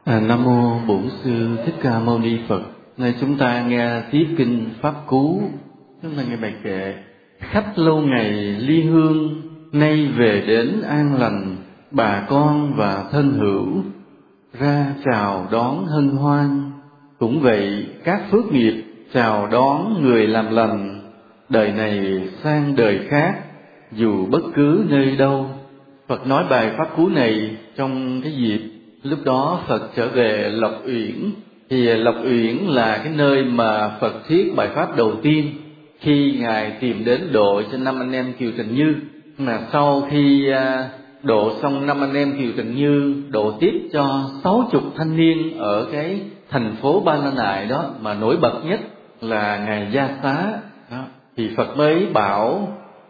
Nam mô Bổn Sư Thích Ca Mâu Ni Phật. Nay chúng ta nghe tiếp kinh Pháp Cú. Chúng ta nghe bài kệ: khách lâu ngày ly hương, nay về đến an lành, bà con và thân hữu ra chào đón hân hoan. Cũng vậy các phước nghiệp chào đón người làm lành, đời này sang đời khác, dù bất cứ nơi đâu. Phật nói bài Pháp Cú này trong cái dịp lúc đó Phật trở về Lộc Uyển. Thì Lộc Uyển là cái nơi mà Phật thuyết bài Pháp đầu tiên khi Ngài tìm đến độ cho 5 anh em Kiều Trần Như. Mà sau khi độ xong 5 anh em Kiều Trần Như, độ tiếp cho 60 thanh niên ở cái thành phố Ba La Nại đó, mà nổi bật nhất là Ngài Gia Xá đó. Thì Phật mới bảo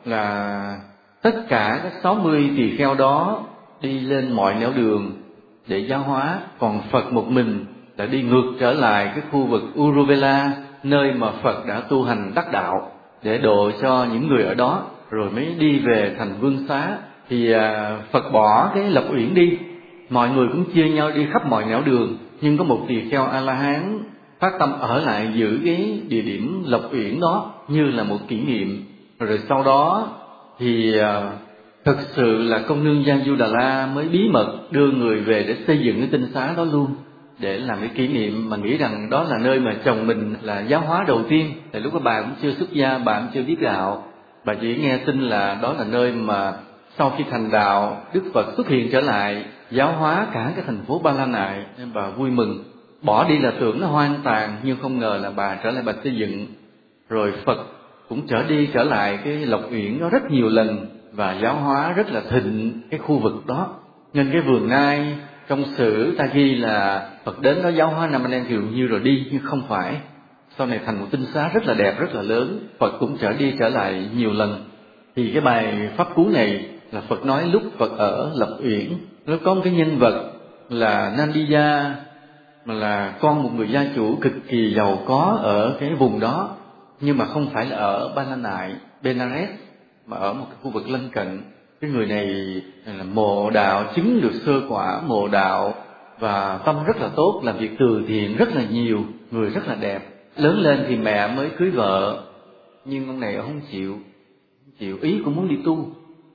là tất cả các 60 tỳ kheo đó đi lên mọi nẻo đường để giáo hóa, còn Phật một mình đã đi ngược trở lại cái khu vực Uruvela, nơi mà Phật đã tu hành đắc đạo, để độ cho những người ở đó, rồi mới đi về thành Vương Xá. Thì Phật bỏ cái Lộc Uyển đi, mọi người cũng chia nhau đi khắp mọi nẻo đường, nhưng có một tỳ kheo A-la-hán phát tâm ở lại giữ cái địa điểm Lộc Uyển đó như là một kỷ niệm. Rồi sau đó thì thực sự là Công nương Giang Du Đà La mới bí mật đưa người về để xây dựng cái tinh xá đó luôn, để làm cái kỷ niệm, mà nghĩ rằng đó là nơi mà chồng mình là giáo hóa đầu tiên. Tại lúc đó bà cũng chưa xuất gia, bà cũng chưa biết đạo, bà chỉ nghe tin là đó là nơi mà sau khi thành đạo, Đức Phật xuất hiện trở lại giáo hóa cả cái thành phố Ba La Nại, nên bà vui mừng. Bỏ đi là tưởng nó hoang tàn, nhưng không ngờ là bà trở lại bà xây dựng. Rồi Phật cũng trở lại cái Lộc Uyển đó rất nhiều lần và giáo hóa rất là thịnh cái khu vực đó. Nên cái vườn nai trong sử ta ghi là Phật đến đó giáo hóa 5 anh em Kiều Như rồi đi, nhưng không phải. Sau này thành một tinh xá rất là đẹp, rất là lớn. Phật cũng trở lại nhiều lần. Thì cái bài Pháp Cú này là Phật nói lúc Phật ở Lộc Uyển. Nó có một cái nhân vật là Nandiya, mà là con một người gia chủ cực kỳ giàu có ở cái vùng đó, nhưng mà không phải là ở Ba La Nại, Benares, mà ở một cái khu vực lân cận. Cái người này là mộ đạo, chứng được sơ quả mộ đạo và tâm rất là tốt, làm việc từ thiện rất là nhiều, người rất là đẹp. Lớn lên thì mẹ mới cưới vợ, nhưng ông này không chịu, ý cũng muốn đi tu.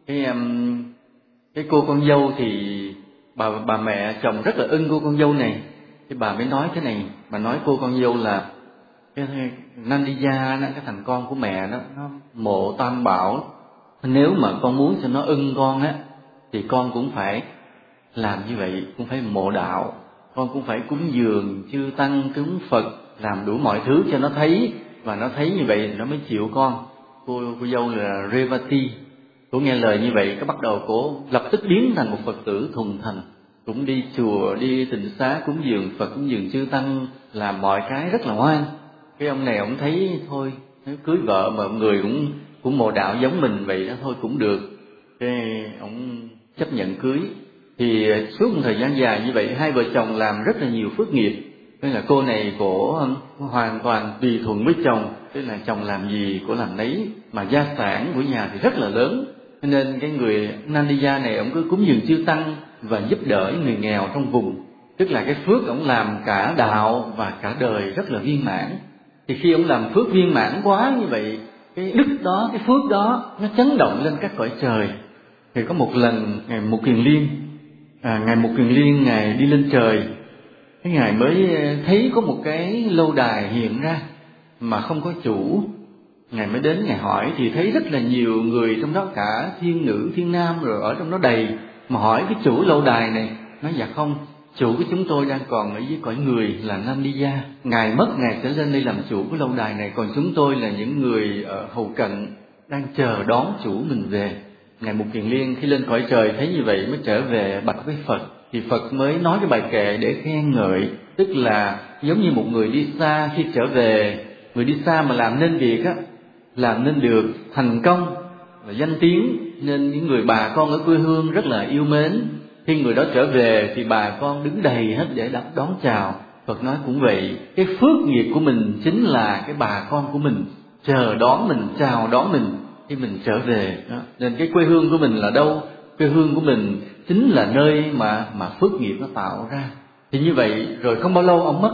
Cái cô con dâu thì bà mẹ chồng rất là ưng cô con dâu này, thì bà mới nói thế này, bà nói cô con dâu là cái Nandiya, cái thằng con của mẹ nó mộ Tam Bảo, nếu mà con muốn cho nó ưng con á, thì con cũng phải làm như vậy, cũng phải mộ đạo, con cũng phải cúng dường chư tăng cúng Phật, làm đủ mọi thứ cho nó thấy, và nó thấy như vậy nó mới chịu con. Cô dâu là Revati, cô nghe lời như vậy, cái bắt đầu cô lập tức biến thành một Phật tử thuần thành, cũng đi chùa, đi tịnh xá, cúng dường Phật, cúng dường chư tăng, làm mọi cái rất là ngoan. Cái ông này ông thấy thôi, nếu cưới vợ mà người cũng mộ đạo giống mình vậy đó, thôi cũng được. Cái ông chấp nhận cưới. Thì suốt một thời gian dài như vậy, hai vợ chồng làm rất là nhiều phước nghiệp. Nên là cô này cổ hoàn toàn tùy thuận với chồng, tức là chồng làm gì cổ làm nấy, mà gia sản của nhà thì rất là lớn. Nên cái người Nandiya này ông cứ cúng dường chư tăng và giúp đỡ người nghèo trong vùng. Tức là cái phước ông làm cả đạo và cả đời rất là viên mãn. Thì khi ông làm phước viên mãn quá như vậy, cái đức đó, cái phước đó nó chấn động lên các cõi trời. Thì có một lần Ngài Mục Kiền Liên Ngài đi lên trời, cái Ngài mới thấy có một cái lâu đài hiện ra mà không có chủ. Ngài mới đến Ngài hỏi, thì thấy rất là nhiều người trong đó, cả thiên nữ thiên nam rồi ở trong đó đầy. Mà hỏi cái chủ lâu đài này, nói dạ không, chủ của chúng tôi đang còn ở dưới cõi người là Nandiya, Ngài mất Ngài sẽ lên đây làm chủ của lâu đài này, còn chúng tôi là những người ở hầu cận đang chờ đón chủ mình về. Ngài Mục Kiền Liên khi lên cõi trời thấy như vậy mới trở về bạch với Phật. Thì Phật mới nói cái bài kệ để khen ngợi, tức là giống như một người đi xa khi trở về, người đi xa mà làm nên việc á, làm nên được thành công và danh tiếng, nên những người bà con ở quê hương rất là yêu mến. Khi người đó trở về thì bà con đứng đầy hết để đón chào. Phật nói cũng vậy, cái phước nghiệp của mình chính là cái bà con của mình chờ đón mình, chào đón mình khi mình trở về đó. Nên cái quê hương của mình là đâu? Quê hương của mình chính là nơi mà phước nghiệp nó tạo ra. Thì như vậy rồi không bao lâu ông mất.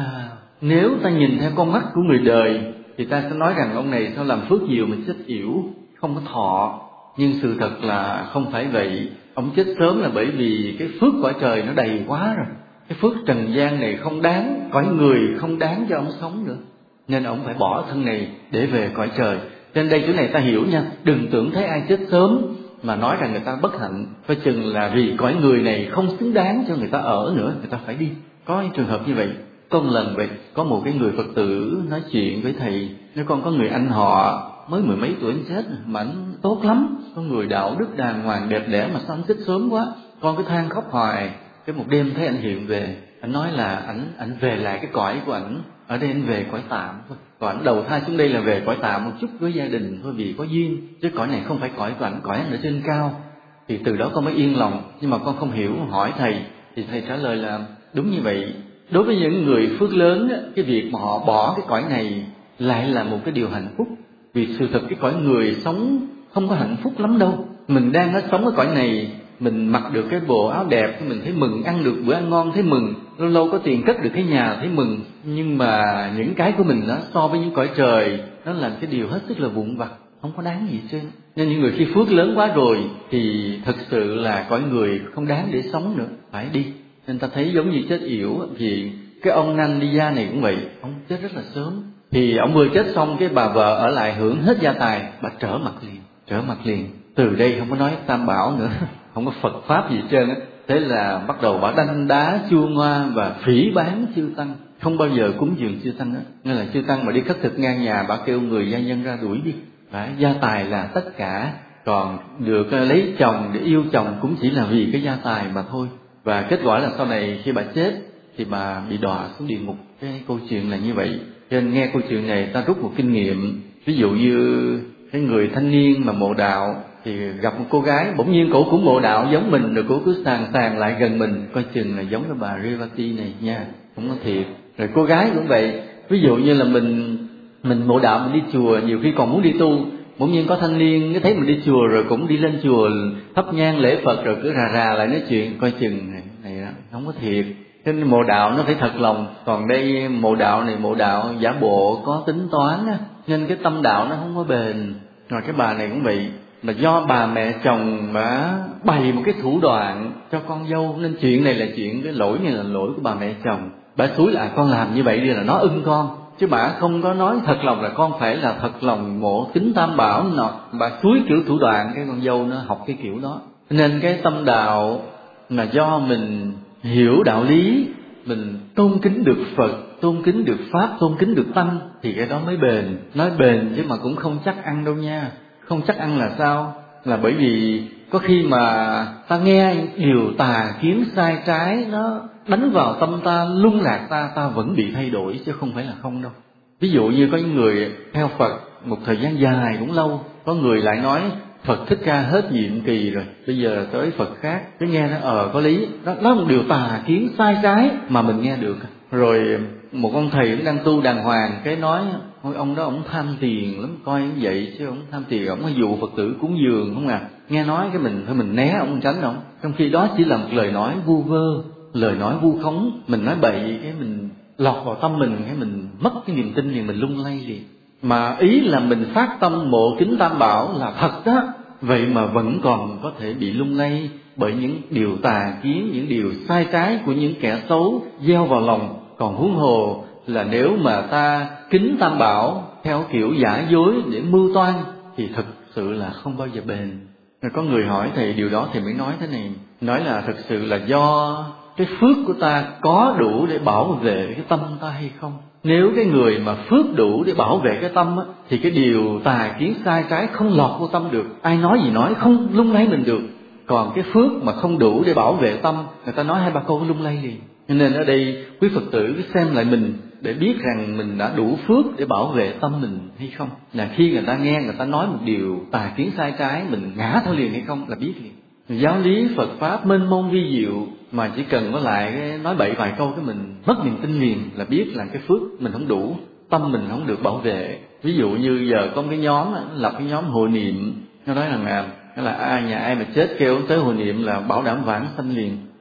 Nếu ta nhìn theo con mắt của người đời thì ta sẽ nói rằng ông này sao làm phước nhiều mà chết yểu, không có thọ. Nhưng sự thật là không phải vậy. Ông chết sớm là bởi vì cái phước cõi trời nó đầy quá rồi. Cái phước trần gian này không đáng, cõi người không đáng cho ông sống nữa, nên ông phải bỏ thân này để về cõi trời. Trên đây chỗ này ta hiểu nha, đừng tưởng thấy ai chết sớm mà nói rằng người ta bất hạnh, coi chừng là vì cõi người này không xứng đáng cho người ta ở nữa, người ta phải đi. Có những trường hợp như vậy. Có một lần vậy, có một cái người Phật tử nói chuyện với thầy, nếu con có người anh họ mới mười mấy tuổi anh chết mà anh tốt lắm, có người đạo đức đàng hoàng đẹp đẽ mà sao anh chết sớm quá. Con cứ than khóc hoài. Cái một đêm thấy anh hiện về, anh nói là anh về lại cái cõi của ảnh, ở đây anh về cõi tạm thôi. Còn ảnh đầu thai xuống đây là về cõi tạm một chút với gia đình thôi, vì có duyên, chứ cõi này không phải cõi của ảnh, cõi ảnh ở trên cao. Thì từ đó con mới yên lòng. Nhưng mà con không hiểu, hỏi thầy thì thầy trả lời là đúng như vậy. Đối với những người phước lớn, cái việc mà họ bỏ cái cõi này lại là một cái điều hạnh phúc. Vì sự thật cái cõi người sống không có hạnh phúc lắm đâu. Mình đang sống ở cõi này, mình mặc được cái bộ áo đẹp mình thấy mừng, ăn được bữa ăn ngon thấy mừng, lâu lâu có tiền cất được cái nhà thấy mừng. Nhưng mà những cái của mình đó so với những cõi trời, nó là cái điều hết sức là vụn vặt, không có đáng gì trên. Nên những người khi phước lớn quá rồi thì thật sự là cõi người không đáng để sống nữa, phải đi. Nên ta thấy giống như chết yểu. Vì cái ông Nandija này cũng vậy, ông chết rất là sớm. Thì ông vừa chết xong, cái bà vợ ở lại hưởng hết gia tài, bà trở mặt liền. Từ đây không có nói Tam Bảo nữa, không có Phật Pháp gì hết trơn á. Thế là bắt đầu bà đanh đá chua ngoa và phỉ báng chư Tăng, không bao giờ cúng dường chư Tăng á. Nên là chư Tăng mà đi khất thực ngang nhà, bà kêu người gia nhân ra đuổi đi. Đấy, gia tài là tất cả, còn được lấy chồng để yêu chồng cũng chỉ là vì cái gia tài mà thôi. Và kết quả là sau này khi bà chết thì bà bị đọa xuống địa ngục. Cái câu chuyện là như vậy. Cho nên nghe câu chuyện này ta rút một kinh nghiệm. Ví dụ như cái người thanh niên mà mộ đạo thì gặp một cô gái, bỗng nhiên cổ cũng mộ đạo giống mình, rồi cổ cứ sàng lại gần mình, coi chừng là giống cái bà Revati này nha, không có thiệt. Rồi cô gái cũng vậy. Ví dụ như là mình mộ đạo, mình đi chùa, nhiều khi còn muốn đi tu, bỗng nhiên có thanh niên cái thấy mình đi chùa rồi cũng đi lên chùa thắp nhang lễ Phật, rồi cứ rà lại nói chuyện, coi chừng này đó, không có thiệt. Cho nên mộ đạo nó phải thật lòng. Còn đây mộ đạo này mộ đạo giả bộ, có tính toán á, nên cái tâm đạo nó không có bền. Rồi cái bà này cũng vậy, mà do bà mẹ chồng mà bày một cái thủ đoạn cho con dâu, nên chuyện này là chuyện, cái lỗi này là lỗi của bà mẹ chồng. Bà xúi là con làm như vậy đi là nó ưng con, chứ bà không có nói thật lòng là con phải là thật lòng mộ kính Tam Bảo nọ. Bà xúi kiểu thủ đoạn, cái con dâu nó học cái kiểu đó. Nên cái tâm đạo mà do mình hiểu đạo lý, mình tôn kính được Phật, tôn kính được Pháp, tôn kính được Tăng thì cái đó mới bền. Nói bền chứ mà cũng không chắc ăn đâu nha. Không chắc ăn là sao? Là bởi vì có khi mà ta nghe điều tà kiến sai trái nó đánh vào tâm ta, lung lạc ta vẫn bị thay đổi chứ không phải là không đâu. Ví dụ như có những người theo Phật một thời gian dài cũng lâu, có người lại nói Phật Thích Ca hết nhiệm kỳ rồi, bây giờ tới Phật khác. Cái nghe nó có lý, đó là một điều tà kiến sai trái mà mình nghe được. Rồi một ông thầy cũng đang tu đàng hoàng, cái nói thôi ông đó ông tham tiền lắm, coi như vậy chứ ông tham tiền, ông có dụ Phật tử cúng dường không à. Nghe nói cái mình né ông, tránh ông, trong khi đó chỉ là một lời nói vu vơ, lời nói vu khống. Mình nói bậy cái mình lọt vào tâm mình, cái mình mất cái niềm tin liền, mình lung lay liền. Mà ý là mình phát tâm mộ kính Tam Bảo là thật đó, vậy mà vẫn còn có thể bị lung lay bởi những điều tà kiến, những điều sai trái của những kẻ xấu gieo vào lòng. Còn huống hồ là nếu mà ta kính Tam Bảo theo kiểu giả dối để mưu toan thì thực sự là không bao giờ bền. Rồi có người hỏi thầy điều đó thì mới nói thế này, nói là thực sự là do cái phước của ta có đủ để bảo vệ cái tâm ta hay không. Nếu cái người mà phước đủ để bảo vệ cái tâm á, thì cái điều tà kiến sai trái không lọt vô tâm được, ai nói gì nói không lung lay mình được. Còn cái phước mà không đủ để bảo vệ tâm, người ta nói hai ba câu lung lay liền. Cho nên ở đây quý Phật tử cứ xem lại mình để biết rằng mình đã đủ phước để bảo vệ tâm mình hay không. Là khi người ta nghe người ta nói một điều tà kiến sai trái, mình ngã theo liền hay không là biết liền. Giáo lý Phật Pháp mênh mông vi diệu, mà chỉ cần có lại nói bậy vài câu cái mình mất niềm tin liền, là biết là cái phước mình không đủ, tâm mình không được bảo vệ. Ví dụ như giờ có một cái nhóm lập cái nhóm hội niệm, nó nói rằng là nhà ai mà chết kêu tới hội niệm là bảo đảm vãng sanh liền.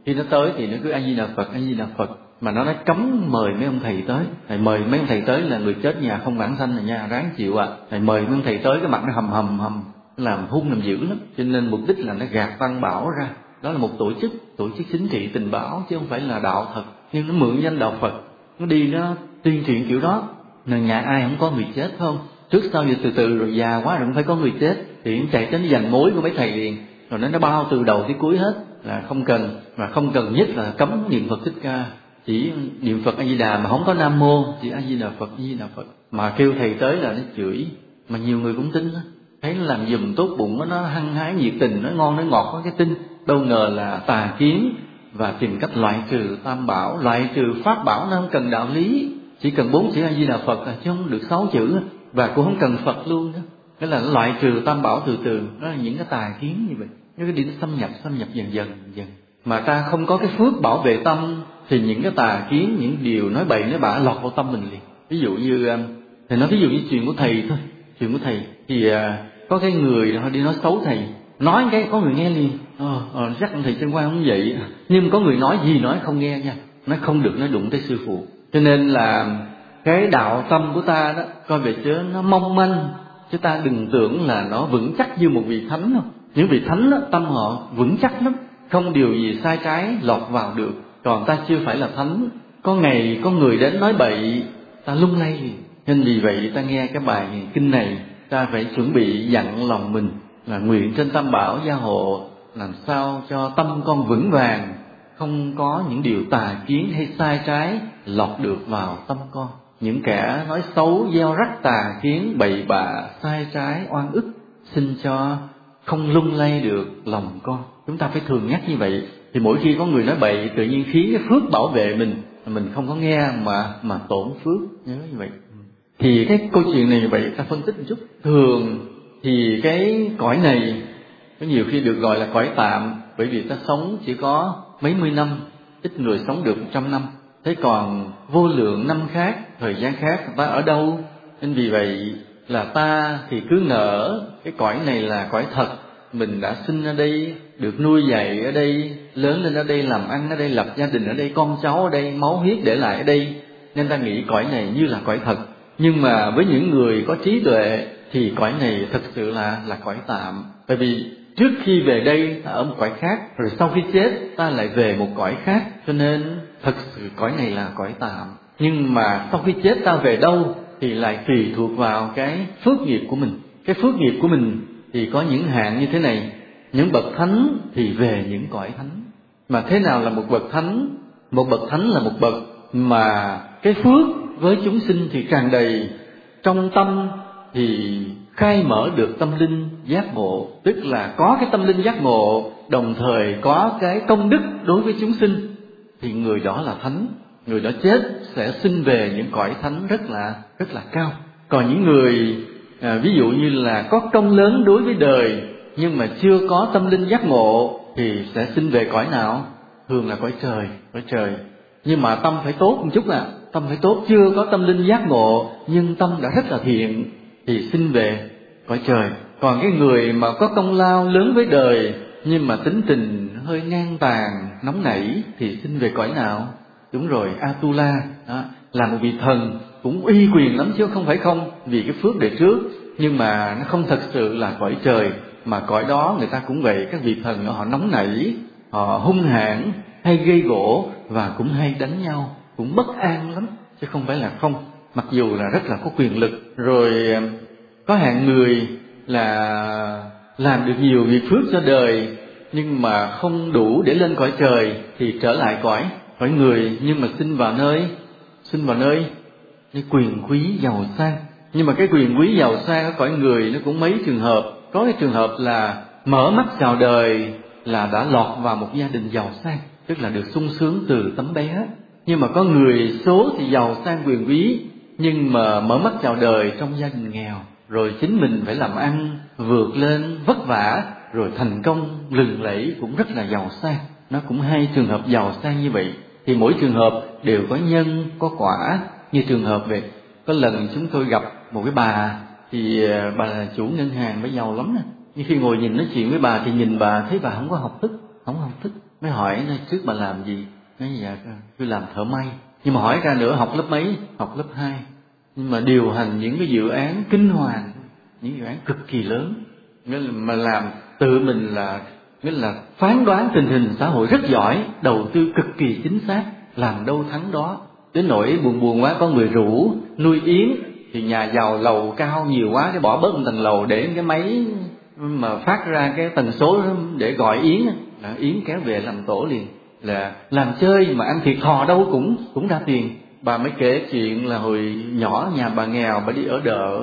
Khi nó tới thì nó cứ A Di Đà Phật, A Di Đà Phật, mà nó nói cấm mời mấy ông thầy tới. Thầy mời mấy ông thầy tới là người chết nhà không bản sanh rồi nha, ráng chịu à. Thầy mời mấy ông thầy tới cái mặt nó hầm, làm hung làm dữ lắm. Cho nên mục đích là nó gạt Tam Bảo ra. Đó là một tổ chức chính trị tình báo chứ không phải là đạo thật. Nhưng nó mượn danh đạo Phật, nó đi nó tuyên truyền kiểu đó. Nên nhà ai không có người chết phải không? Trước sau giờ từ rồi già quá rồi cũng phải có người chết, thì nó chạy đến giành mối của mấy thầy liền. Rồi nó bao từ đầu tới cuối hết là không cần, và không cần nhất là cấm niệm Phật Thích Ca, chỉ niệm Phật A Di Đà mà không có Nam Mô, chỉ A Di Đà Phật, A Di Đà Phật. Mà kêu thầy tới là nó chửi, mà nhiều người cũng tin đó. Thấy nó làm giùm tốt bụng, nó hăng hái nhiệt tình, nó ngon nó ngọt, có cái tin. Đâu ngờ là tà kiến, và tìm cách loại trừ Tam Bảo, loại trừ Pháp Bảo. Nó không cần đạo lý, chỉ cần 4 chữ A Di Đà Phật chứ không được 6 chữ, và cũng không cần Phật luôn đó. Cái là nó loại trừ Tam Bảo từ từ. Đó là những cái tà kiến như vậy. Những cái đi nó xâm nhập dần dần. Mà ta không có cái phước bảo vệ tâm thì những cái tà kiến, những điều nói bậy nói bạ lọt vào tâm mình liền. Ví dụ như thầy nói ví dụ như chuyện của thầy thôi. Chuyện của thầy thì có cái người họ đi nói xấu thầy, nói cái có người nghe liền. Chắc thầy Chân Quang không vậy. Nhưng có người nói gì nói không nghe nha, nói không được nói đụng tới sư phụ. Cho nên là cái đạo tâm của ta đó, coi về chứ nó mong manh, chứ ta đừng tưởng là nó vững chắc như một vị thánh đâu. Những vị thánh đó, tâm họ vững chắc lắm, không điều gì sai trái lọt vào được. Còn ta chưa phải là thánh, có ngày có người đến nói bậy, ta lung lay liền. Nên vì vậy ta nghe cái bài kinh này, ta phải chuẩn bị dặn lòng mình là nguyện trên Tam Bảo gia hộ, làm sao cho tâm con vững vàng, không có những điều tà kiến hay sai trái lọt được vào tâm con. Những kẻ nói xấu, gieo rắc tà kiến, bậy bạ, sai trái, oan ức, xin cho không lung lay được lòng con. Chúng ta phải thường nhắc như vậy. Thì mỗi khi có người nói bậy, tự nhiên khiến cái phước bảo vệ mình không có nghe mà tổn phước. Nhớ như vậy. Thì cái câu chuyện này như vậy ta phân tích một chút. Thường thì cái cõi này có nhiều khi được gọi là cõi tạm, bởi vì ta sống chỉ có mấy mươi năm, ít người sống được 100 năm. Thế còn vô lượng năm khác, thời gian khác ta ở đâu? Nên vì vậy là ta thì cứ ngỡ cái cõi này là cõi thật. Mình đã sinh ở đây, được nuôi dạy ở đây, lớn lên ở đây, làm ăn ở đây, lập gia đình ở đây, con cháu ở đây, máu huyết để lại ở đây. Nên ta nghĩ cõi này như là cõi thật. Nhưng mà với những người có trí tuệ thì cõi này thực sự là cõi tạm. Bởi vì trước khi về đây ta ở một cõi khác, rồi sau khi chết ta lại về một cõi khác. Cho nên thực sự cõi này là cõi tạm. Nhưng mà sau khi chết ta về đâu thì lại tùy thuộc vào cái phước nghiệp của mình. Cái phước nghiệp của mình thì có những hạng như thế này. Những bậc thánh thì về những cõi thánh. Mà thế nào là một bậc thánh? Một bậc thánh là một bậc mà cái phước với chúng sinh thì tràn đầy, trong tâm thì khai mở được tâm linh giác ngộ, tức là có cái tâm linh giác ngộ, đồng thời có cái công đức đối với chúng sinh, thì người đó là thánh. Người đó chết sẽ sinh về những cõi thánh rất là cao. Còn những người ví dụ như là có công lớn đối với đời nhưng mà chưa có tâm linh giác ngộ thì sẽ sinh về cõi nào? Thường là cõi trời. Nhưng mà tâm phải tốt một chút tâm phải tốt, chưa có tâm linh giác ngộ nhưng tâm đã rất là thiện thì sinh về cõi trời. Còn cái người mà có công lao lớn với đời nhưng mà tính tình hơi ngang tàn, nóng nảy thì sinh về cõi nào? Đúng rồi, Atula đó, là một vị thần cũng uy quyền lắm chứ không phải không, vì cái phước đời trước, nhưng mà nó không thật sự là cõi trời, mà cõi đó người ta cũng vậy. Các vị thần họ nóng nảy, họ hung hãn, hay gây gổ và cũng hay đánh nhau, cũng bất an lắm chứ không phải là không. Mặc dù là rất là có quyền lực. Rồi có hạng người là làm được nhiều việc phước cho đời nhưng mà không đủ để lên cõi trời thì trở lại cõi người, nhưng mà sinh vào nơi quyền quý giàu sang. Nhưng mà cái quyền quý giàu sang ở cõi người nó cũng mấy trường hợp. Có cái trường hợp là mở mắt chào đời là đã lọt vào một gia đình giàu sang, tức là được sung sướng từ tấm bé. Nhưng mà có người số thì giàu sang quyền quý nhưng mà mở mắt chào đời trong gia đình nghèo, rồi chính mình phải làm ăn vượt lên vất vả rồi thành công lừng lẫy, cũng rất là giàu sang. Nó cũng hai trường hợp giàu sang như vậy. Thì mỗi trường hợp đều có nhân có quả. Như trường hợp về có lần chúng tôi gặp một cái bà, thì bà là chủ ngân hàng, bà giàu lắm nè. Nhưng khi ngồi nhìn nói chuyện với bà thì nhìn bà thấy bà không có học thức. Mới hỏi nói trước bà làm gì? Nói dạ tôi làm thợ may. Nhưng mà hỏi ra nữa học lớp mấy? Học lớp 2. Nhưng mà điều hành những cái dự án kinh hoàng, những dự án cực kỳ lớn, nghĩa là mà làm tự mình là nghĩa là phán đoán tình hình xã hội rất giỏi, đầu tư cực kỳ chính xác, làm đâu thắng đó. Đến nỗi buồn quá, có người rủ nuôi yến, thì nhà giàu lầu cao nhiều quá, cái bỏ bớt một tầng lầu để cái máy mà phát ra cái tần số để gọi yến, là yến kéo về làm tổ liền. Là làm chơi mà ăn thiệt thòi đâu cũng ra tiền. Bà mới kể chuyện là hồi nhỏ nhà bà nghèo, bà đi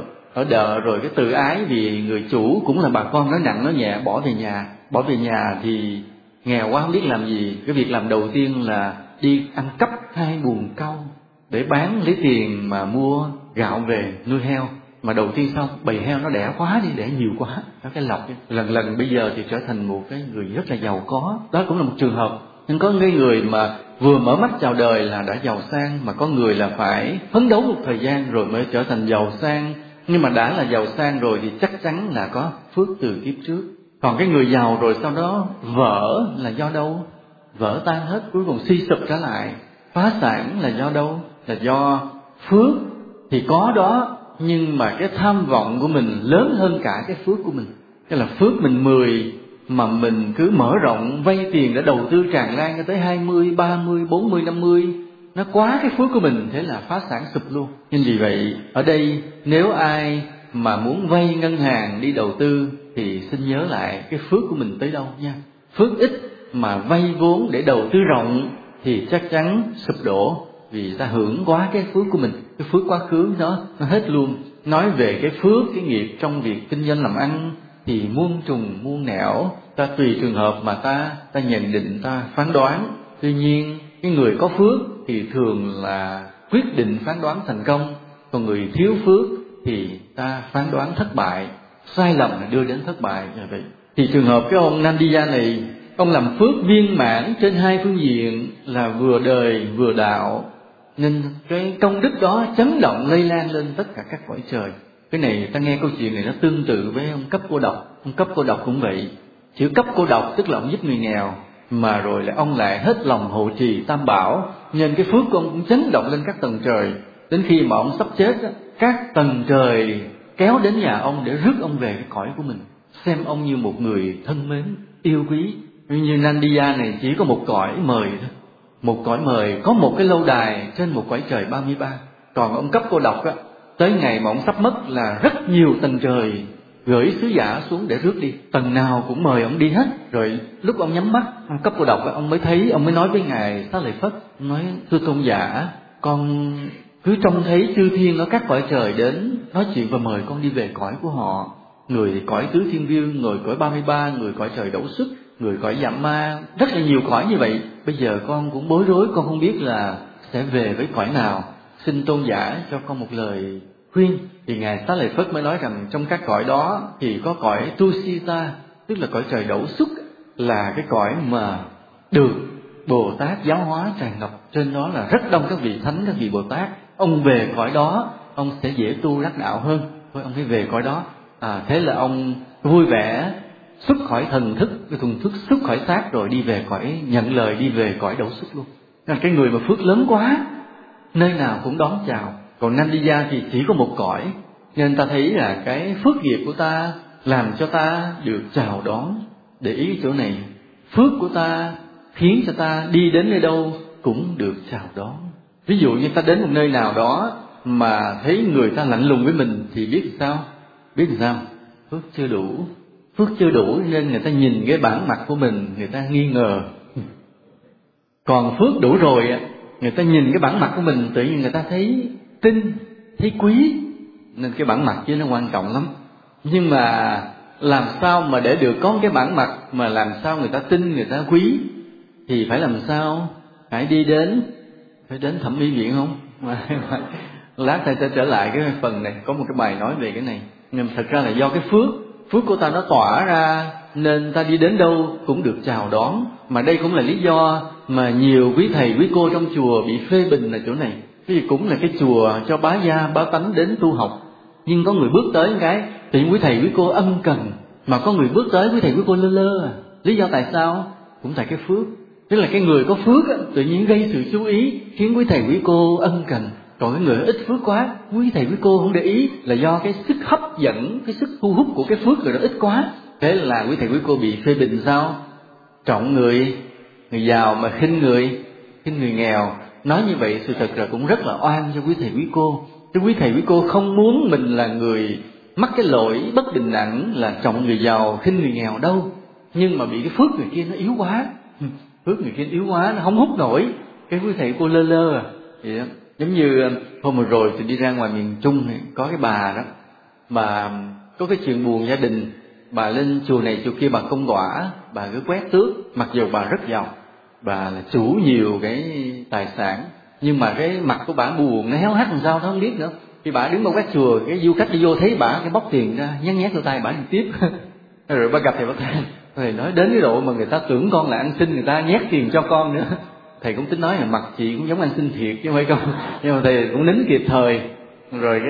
ở đợ rồi cái tự ái vì người chủ cũng là bà con nói nặng nói nhẹ, bỏ về nhà thì nghèo quá không biết làm gì. Cái việc làm đầu tiên là đi ăn cắp 2 buồng cau để bán lấy tiền mà mua gạo về nuôi heo. Mà đầu tiên sao bầy heo nó đẻ quá đi, đẻ nhiều quá, nó cái lọc lần bây giờ thì trở thành một cái người rất là giàu có. Đó cũng là một trường hợp. Nhưng có người mà vừa mở mắt chào đời là đã giàu sang, mà có người là phải phấn đấu một thời gian rồi mới trở thành giàu sang. Nhưng mà đã là giàu sang rồi thì chắc chắn là có phước từ kiếp trước. Còn cái người giàu rồi sau đó vỡ là do đâu? Vỡ tan hết, cuối cùng suy sụp trở lại. Phá sản là do đâu? Là do phước thì có đó, nhưng mà cái tham vọng của mình lớn hơn cả cái phước của mình. Cái là phước mình 10 mà mình cứ mở rộng vay tiền để đầu tư tràn lan cho tới 20, 30, 40, 50, nó quá cái phước của mình, thế là phá sản sụp luôn. Nhưng vì vậy ở đây nếu ai mà muốn vay ngân hàng đi đầu tư thì xin nhớ lại cái phước của mình tới đâu nha. Phước ít mà vay vốn để đầu tư rộng thì chắc chắn sụp đổ, vì ta hưởng quá cái phước của mình, cái phước quá khứ nó hết luôn. Nói về cái phước, cái nghiệp trong việc kinh doanh làm ăn thì muôn trùng muôn nẻo, ta tùy trường hợp mà ta nhận định, ta phán đoán. Tuy nhiên cái người có phước thì thường là quyết định phán đoán thành công, còn người thiếu phước thì ta phán đoán thất bại, sai lầm là đưa đến thất bại. Như vậy thì trường hợp cái ông Nandiya này, ông làm phước viên mãn trên 2 phương diện là vừa đời vừa đạo, nên cái công đức đó chấn động lây lan lên tất cả các cõi trời. Cái này ta nghe câu chuyện này nó tương tự với ông Cấp Cô Độc. Ông Cấp Cô Độc cũng vậy. Chữ Cấp Cô Độc tức là ông giúp người nghèo, mà rồi lại ông lại hết lòng hộ trì Tam Bảo, nên cái phước của ông cũng chấn động lên các tầng trời. Đến khi mà ông sắp chết, các tầng trời kéo đến nhà ông để rước ông về cái cõi của mình, xem ông như một người thân mến, yêu quý. Như Nandiya này chỉ có một cõi mời thôi, một cõi mời, có một cái lâu đài trên một cõi trời 33. Còn ông Cấp Cô Độc á, tới ngày mà ông sắp mất là rất nhiều tầng trời gửi sứ giả xuống để rước đi, tầng nào cũng mời ông đi hết. Rồi lúc ông nhắm mắt, ông Cấp Cô Độc á, ông mới thấy, ông mới nói với ngài Xá Lợi Phất, nói thưa tôn giả, con cứ trông thấy chư thiên ở các cõi trời đến nói chuyện và mời con đi về cõi của họ. Người thì cõi Tứ Thiên Vương, người cõi 33, người cõi trời Đẩu Xuất, người cõi Dạm Ma, rất là nhiều cõi như vậy. Bây giờ con cũng bối rối, con không biết là sẽ về với cõi nào. Xin tôn giả cho con một lời khuyên. Thì ngài Xá Lợi Phất mới nói rằng trong các cõi đó thì có cõi Tusita, tức là cõi trời Đẩu Xuất, là cái cõi mà được Bồ Tát giáo hóa tràn ngập. Trên đó là rất đông các vị thánh, các vị Bồ Tát. Ông về cõi đó ông sẽ dễ tu đắc đạo hơn, thôi ông phải về cõi đó. Thế là ông vui vẻ xuất khỏi thần thức, cái thuần thức xuất khỏi xác, rồi đi về cõi, nhận lời đi về cõi Đẩu Xuất luôn. Nên cái người mà phước lớn quá, nơi nào cũng đón chào. Còn Nandiya thì chỉ có một cõi, nên ta thấy là cái phước nghiệp của ta làm cho ta được chào đón. Để ý chỗ này, phước của ta khiến cho ta đi đến nơi đâu cũng được chào đón. Ví dụ như ta đến một nơi nào đó mà thấy người ta lạnh lùng với mình thì biết sao? Biết sao? Phước chưa đủ. Phước chưa đủ nên người ta nhìn cái bản mặt của mình, người ta nghi ngờ. Còn phước đủ rồi, người ta nhìn cái bản mặt của mình tự nhiên người ta thấy tin, thấy quý. Nên cái bản mặt chứ nó quan trọng lắm. Nhưng mà làm sao mà để được có cái bản mặt mà làm sao người ta tin, người ta quý, thì phải làm sao? Phải đi đến thẩm mỹ viện không? Lát thầy sẽ trở lại cái phần này, có một cái bài nói về cái này. Nhưng thật ra là do cái phước của ta nó tỏa ra, nên ta đi đến đâu cũng được chào đón. Mà đây cũng là lý do mà nhiều quý thầy quý cô trong chùa bị phê bình là chỗ này. Vì cũng là cái chùa cho bá gia bá tánh đến tu học, nhưng có người bước tới cái thì quý thầy quý cô ân cần, mà có người bước tới quý thầy quý cô lơ lơ. Lý do tại sao? Cũng tại cái phước. Tức là cái người có phước á, tự nhiên gây sự chú ý, khiến quý thầy quý cô ân cần. Còn cái người ít phước quá, quý thầy quý cô không để ý, là do cái sức hấp dẫn, cái sức thu hút của cái phước rồi nó ít quá. Thế là quý thầy quý cô bị phê bình sao? Trọng người giàu mà khinh người nghèo. Nói như vậy sự thật là cũng rất là oan cho quý thầy quý cô. Chứ quý thầy quý cô không muốn mình là người mắc cái lỗi bất bình đẳng là trọng người giàu khinh người nghèo đâu. Nhưng mà bị cái phước người kia nó yếu quá, phước người kia yếu quá, nó không hút nổi. Cái quý thầy cô lơ lơ vậy đó. Giống như hôm vừa rồi thì đi ra ngoài miền Trung này, có cái bà đó, bà có cái chuyện buồn gia đình, bà lên chùa này chùa kia bà không quả, bà cứ quét tước, mặc dù bà rất giàu, bà là chủ nhiều cái tài sản, nhưng mà cái mặt của bà buồn, nó héo hắt làm sao nó không biết nữa. Khi bà đứng ở quét chùa, cái du khách đi vô thấy bà cái bóc tiền ra, nhắn nhét vô tay bà đi tiếp. Rồi bà gặp thầy bà thầy nói đến cái độ mà người ta tưởng con là ăn xin, người ta nhét tiền cho con nữa. Thầy cũng tính nói là mặt chị cũng giống ăn xin thiệt chứ không phải không, nhưng mà thầy cũng nín kịp thời. Rồi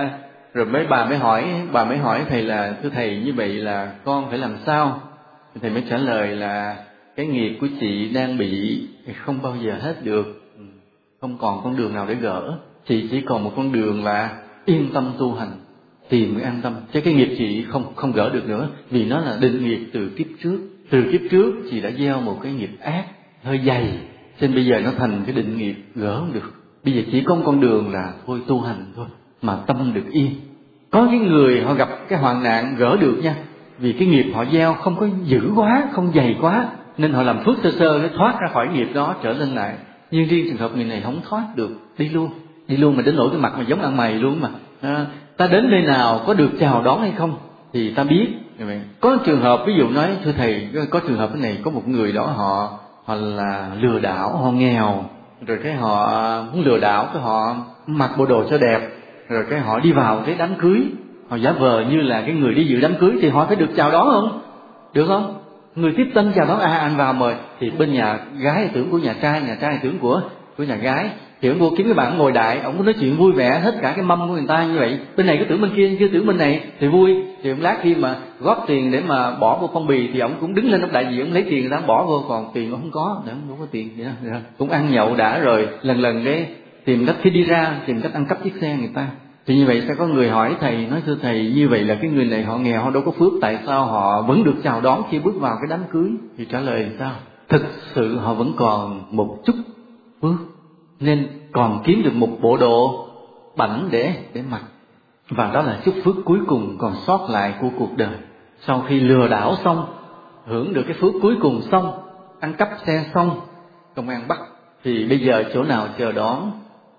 bà mới hỏi thầy là thưa thầy, như vậy là con phải làm sao? Thầy mới trả lời là cái nghiệp của chị đang bị không bao giờ hết được, không còn con đường nào để gỡ. Chị chỉ còn một con đường là yên tâm tu hành, tìm mới an tâm. Chứ cái nghiệp chị không gỡ được nữa, vì nó là định nghiệp từ kiếp trước. Từ kiếp trước chị đã gieo một cái nghiệp ác hơi dày, cho nên bây giờ nó thành cái định nghiệp gỡ không được. Bây giờ chỉ có một con đường là thôi tu hành thôi, mà tâm được yên. Có cái người họ gặp cái hoạn nạn gỡ được nha, vì cái nghiệp họ gieo không có dữ quá, không dày quá, nên họ làm phước sơ sơ, nó thoát ra khỏi nghiệp đó trở lên lại. Nhưng riêng trường hợp người này không thoát được, đi luôn mà đến nỗi cái mặt mà giống ăn mày luôn mà. Ta đến nơi nào có được chào đón hay không thì ta biết. Có trường hợp ví dụ nói thưa thầy, có trường hợp cái này, có một người đó họ là lừa đảo, họ nghèo, rồi cái họ muốn lừa đảo, cái họ mặc bộ đồ cho đẹp, rồi cái họ đi vào cái đám cưới, họ giả vờ như là cái người đi dự đám cưới, thì họ phải được chào đón không? Được không? Người tiếp tân chào đón, anh vào mời, thì bên nhà gái tưởng của nhà trai tưởng của nhà gái, thì ông vô kiếm cái bạn ngồi đại, ông có nói chuyện vui vẻ hết cả cái mâm của người ta như vậy, bên này cứ tưởng bên kia tưởng bên này thì vui. Thì ông lát khi mà góp tiền để mà bỏ vô phong bì thì ông cũng đứng lên ông đại diện, ông lấy tiền người ta bỏ vô, còn tiền ông không có, để ông không có tiền vậy đó. Cũng ăn nhậu đã rồi, lần cái tìm cách khi đi ra tìm cách ăn cắp chiếc xe người ta. Thì như vậy sẽ có người hỏi thầy, nói thưa thầy, như vậy là cái người này họ nghèo, họ đâu có phước, tại sao họ vẫn được chào đón khi bước vào cái đám cưới? Thì trả lời là sao? Thực sự họ vẫn còn một chút phước, nên còn kiếm được một bộ đồ bảnh để mặc, và đó là chút phước cuối cùng còn sót lại của cuộc đời. Sau khi lừa đảo xong, hưởng được cái phước cuối cùng xong, ăn cắp xe xong, công an bắt, thì bây giờ chỗ nào chờ đón?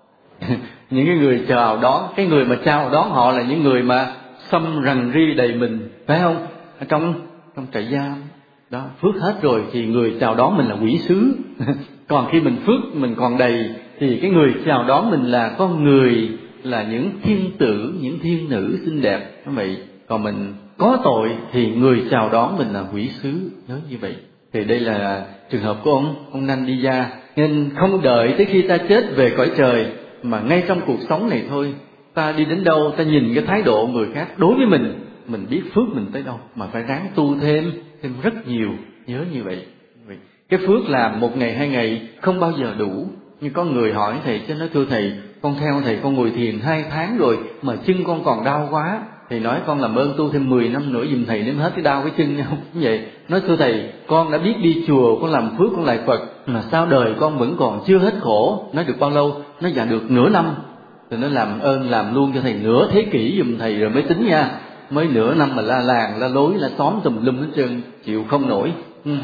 Những cái người chào đón, cái người mà chào đón họ là những người mà xâm rằn ri đầy mình, phải không? Ở trong trại giam đó, phước hết rồi thì người chào đón mình là quỷ sứ. Còn khi mình phước mình còn đầy thì cái người chào đón mình là con người, là những thiên tử, những thiên nữ xinh đẹp vậy. Còn mình có tội thì người chào đón mình là quỷ sứ, nhớ như vậy. Thì đây là trường hợp của ông Nanh đi ra, nên không đợi tới khi ta chết về cõi trời, mà ngay trong cuộc sống này thôi, ta đi đến đâu ta nhìn cái thái độ người khác đối với mình biết phước mình tới đâu, mà phải ráng tu thêm rất nhiều, nhớ như vậy. Cái phước làm một ngày hai ngày không bao giờ đủ. như có người hỏi thầy, chứ nói thưa thầy, con theo thầy con ngồi thiền 2 tháng rồi mà chân con còn đau quá, thì nói con làm ơn tu thêm 10 năm nữa giùm thầy, nếu hết cái đau cái chân không vậy. Nói thưa thầy, con đã biết đi chùa, con làm phước, con lại Phật, mà sao đời con vẫn còn chưa hết khổ. Nói được bao lâu? Nó dạ được nửa năm. Thì nó làm ơn làm luôn cho thầy nửa thế kỷ giùm thầy rồi mới tính nha. Mới nửa năm mà la làng la lối la xóm tùm lum hết trơn, chịu không nổi.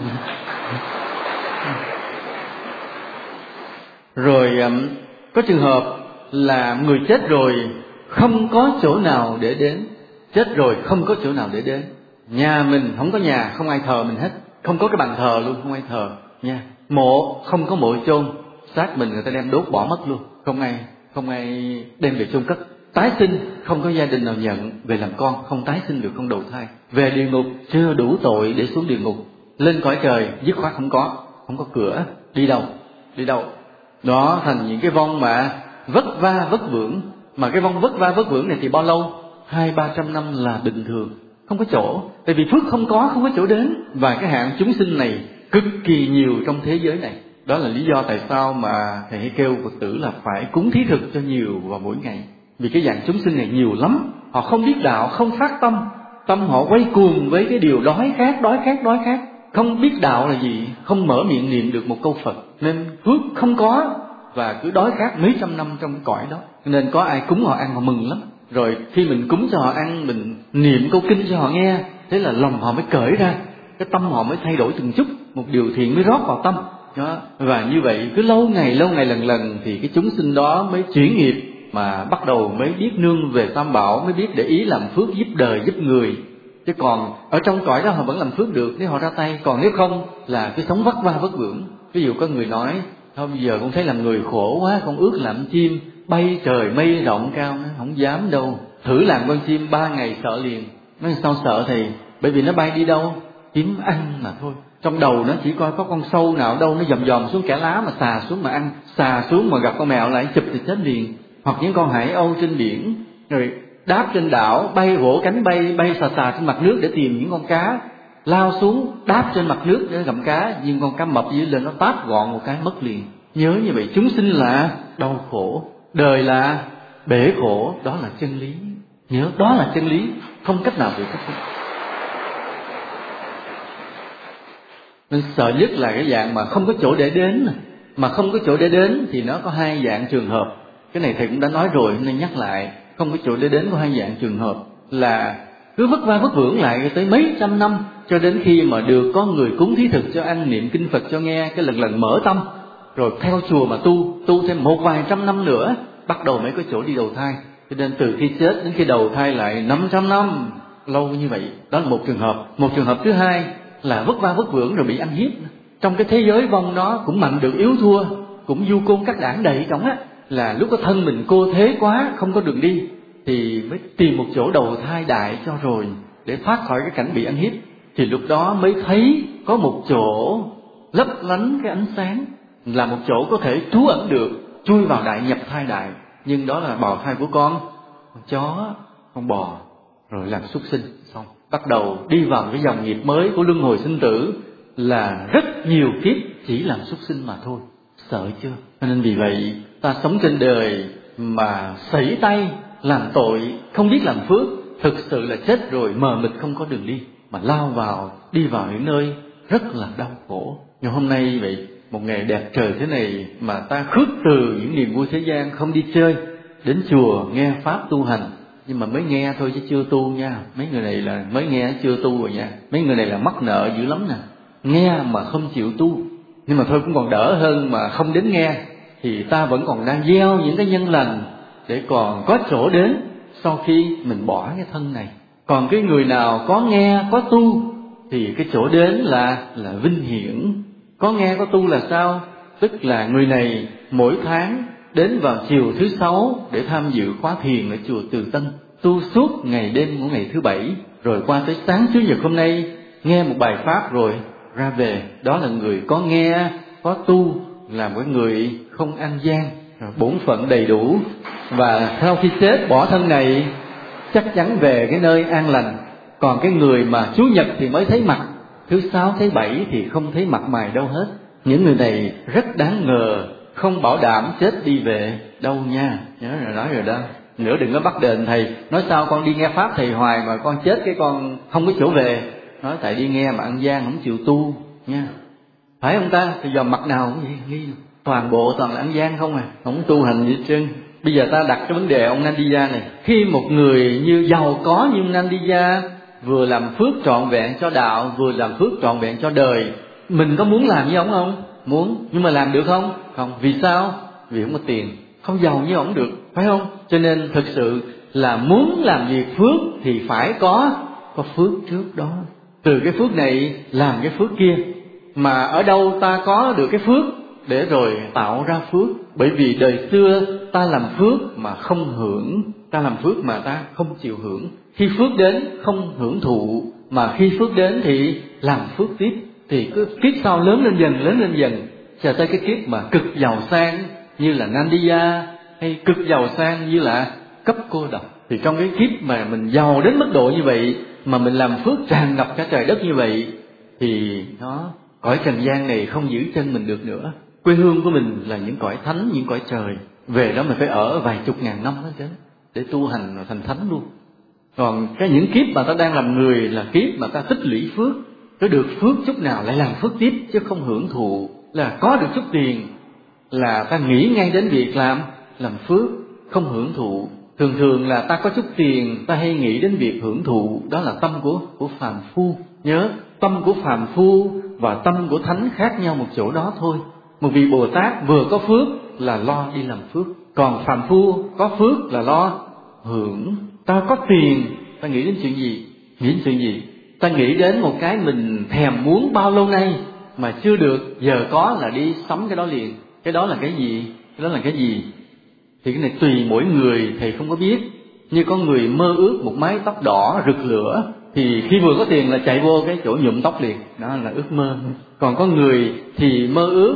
Rồi có trường hợp là người chết rồi không có chỗ nào để đến. Chết rồi không có chỗ nào để đến. Nhà mình không có nhà, không ai thờ mình hết, không có cái bàn thờ luôn, không ai thờ nha. Mộ không có mộ chôn, xác mình người ta đem đốt bỏ mất luôn, không ai đem về chôn cất. Tái sinh không có gia đình nào nhận về làm con, không tái sinh được, không đầu thai. Về địa ngục chưa đủ tội để xuống địa ngục. Lên cõi trời dứt khoát không có cửa, đi đâu. Đó thành những cái vong mà vất va vất vưởng. Mà cái vong vất va vất vưởng này thì bao lâu? 200-300 năm là bình thường, không có chỗ. Tại vì phước không có chỗ đến. Và cái hạng chúng sinh này cực kỳ nhiều trong thế giới này. Đó là lý do tại sao mà thầy hay kêu Phật tử là phải cúng thí thực cho nhiều vào mỗi ngày. Vì cái dạng chúng sinh này nhiều lắm, họ không biết đạo, không phát tâm, tâm họ quay cuồng với cái điều đói khát, không biết đạo là gì, không mở miệng niệm được một câu Phật, nên phước không có, và cứ đói khát mấy trăm năm trong cõi đó. Nên có ai cúng họ ăn họ mừng lắm. Rồi khi mình cúng cho họ ăn, mình niệm câu kinh cho họ nghe, thế là lòng họ mới cởi ra, cái tâm họ mới thay đổi từng chút, một điều thiện mới rót vào tâm đó. Và như vậy cứ lâu ngày lần thì cái chúng sinh đó mới chuyển nghiệp, mà bắt đầu mới biết nương về Tam Bảo, mới biết để ý làm phước giúp đời giúp người. Chứ còn ở trong cõi đó họ vẫn làm phước được nếu họ ra tay, còn nếu không là cứ sống vất vả vất vưởng. Ví dụ có người nói thôi bây giờ con thấy làm người khổ quá, con ước làm chim bay trời mây rộng cao. Nó không dám đâu, thử làm con chim 3 ngày sợ liền. Nói sao sợ thầy? Bởi vì nó bay đi đâu? Kiếm ăn mà thôi. Trong đầu nó chỉ coi có con sâu nào đâu, nó dòm xuống kẽ lá mà xà xuống mà ăn, xà xuống mà gặp con mèo lại chụp thì chết liền. Hoặc những con hải âu trên biển, rồi đáp trên đảo, bay vỗ cánh bay xà trên mặt nước để tìm những con cá, lao xuống đáp trên mặt nước để gặm cá, nhưng con cá mập dưới lên nó tát gọn một cái mất liền. Nhớ như vậy, chúng sinh là đau khổ, đời là bể khổ, đó là chân lý. Nhớ đó là chân lý, không cách nào vượt thoát. Nên sợ nhất là cái dạng mà không có chỗ để đến. Mà không có chỗ để đến thì nó có hai dạng trường hợp. Cái này thầy cũng đã nói rồi nên nhắc lại. Không có chỗ để đến có hai dạng trường hợp, là cứ vất vả vất vưởng lại tới mấy trăm năm, cho đến khi mà được có người cúng thí thực cho ăn, niệm kinh Phật cho nghe, cái lần mở tâm, rồi theo chùa mà tu thêm một vài trăm năm nữa, bắt đầu mới có chỗ đi đầu thai. Cho nên từ khi chết đến khi đầu thai lại 500 năm, lâu như vậy. Đó là một trường hợp. Một trường hợp thứ hai là vất vả vất vưởng rồi bị ăn hiếp. Trong cái thế giới vong đó cũng mạnh được yếu thua, cũng du côn các đảng đầy trong á, là lúc có thân mình cô thế quá, không có đường đi, thì mới tìm một chỗ đầu thai đại cho rồi, để thoát khỏi cái cảnh bị ăn hiếp. Thì lúc đó mới thấy có một chỗ lấp lánh cái ánh sáng, là một chỗ có thể trú ẩn được, chui vào đại nhập thai đại. Nhưng đó là bào thai của con chó, con bò, rồi làm súc sinh. Xong bắt đầu đi vào cái dòng nghiệp mới của luân hồi sinh tử, là rất nhiều kiếp chỉ làm súc sinh mà thôi. Sợ chưa? Nên vì vậy ta sống trên đời mà sẩy tay làm tội, không biết làm phước, thực sự là chết rồi mờ mịt không có đường đi, mà lao vào, đi vào những nơi rất là đau khổ. Nhưng hôm nay vậy, một ngày đẹp trời thế này mà ta khước từ những niềm vui thế gian, không đi chơi, đến chùa nghe pháp tu hành. Nhưng mà mới nghe thôi chứ chưa tu nha. Mấy người này là mới nghe chưa tu rồi nha. Mấy người này là mắc nợ dữ lắm nè, nghe mà không chịu tu. Nhưng mà thôi cũng còn đỡ hơn mà không đến nghe. Thì ta vẫn còn đang gieo những cái nhân lành để còn có chỗ đến sau khi mình bỏ cái thân này. Còn cái người nào có nghe có tu thì cái chỗ đến là vinh hiển. Có nghe có tu là sao? Tức là người này mỗi tháng đến vào chiều thứ 6 để tham dự khóa thiền ở chùa Từ Tân, tu suốt ngày đêm của ngày thứ 7, rồi qua tới sáng Chủ nhật hôm nay nghe một bài pháp rồi ra về. Đó là người có nghe có tu, là một người không ăn gian, bổn phận đầy đủ, và sau khi chết bỏ thân này chắc chắn về cái nơi an lành. Còn cái người mà Chủ nhật thì mới thấy mặt, thứ 6 thứ 7 thì không thấy mặt mày đâu hết. Những người này rất đáng ngờ, không bảo đảm chết đi về đâu nha. Nhớ rồi, nói rồi đó. Nữa đừng có bắt đền thầy, nói sao con đi nghe pháp thầy hoài mà con chết cái con không có chỗ về. Nói tại đi nghe mà ăn gian không chịu tu nha. Phải không ta? Thì giờ mặt nào cũng vậy, nghi toàn bộ toàn là ăn gian không à, không tu hành gì hết trơn. Bây giờ ta đặt cái vấn đề ông Nandija này. Khi một người như giàu có như Nandija vừa làm phước trọn vẹn cho đạo, vừa làm phước trọn vẹn cho đời, mình có muốn làm như ông không? Muốn, nhưng mà làm được không? Không. Vì sao? Vì không có tiền, không giàu như ông được, phải không? Cho nên thực sự là muốn làm việc phước thì phải có phước trước đó. Từ cái phước này làm cái phước kia. Mà ở đâu ta có được cái phước để rồi tạo ra phước? Bởi vì đời xưa ta làm phước mà không hưởng, ta làm phước mà ta không chịu hưởng. Khi phước đến không hưởng thụ, mà khi phước đến thì làm phước tiếp. Thì cứ kiếp sau lớn lên dần, chờ tới cái kiếp mà cực giàu sang như là Nandija, hay cực giàu sang như là Cấp Cô Độc. Thì trong cái kiếp mà mình giàu đến mức độ như vậy, mà mình làm phước tràn ngập cả trời đất như vậy, thì nó Cõi trần gian này không giữ chân mình được nữa. Quê hương của mình là những cõi thánh, những cõi trời. Về đó mình phải ở vài chục ngàn năm hết trơn để tu hành rồi thành thánh luôn. Còn những kiếp mà ta đang làm người là kiếp mà ta tích lũy phước. Có được phước chút nào lại làm phước tiếp, chứ không hưởng thụ. Là có được chút tiền là ta nghĩ ngay đến việc làm phước, không hưởng thụ. Thường thường là ta có chút tiền, ta hay nghĩ đến việc hưởng thụ. Đó là tâm của phàm phu. Nhớ, tâm của phàm phu và tâm của thánh khác nhau một chỗ đó thôi. Một vị Bồ Tát vừa có phước là lo đi làm phước, còn phàm phu có phước là lo hưởng. Ta có tiền, ta nghĩ đến chuyện gì? Nghĩ đến chuyện gì? Ta nghĩ đến một cái mình thèm muốn bao lâu nay mà chưa được, giờ có là đi sắm cái đó liền. Cái đó là cái gì? Cái đó là cái gì? Thì cái này tùy mỗi người, thầy không có biết. Như có người mơ ước một mái tóc đỏ rực lửa, thì khi vừa có tiền là chạy vô cái chỗ nhuộm tóc liền. Đó là ước mơ. Còn có người thì mơ ước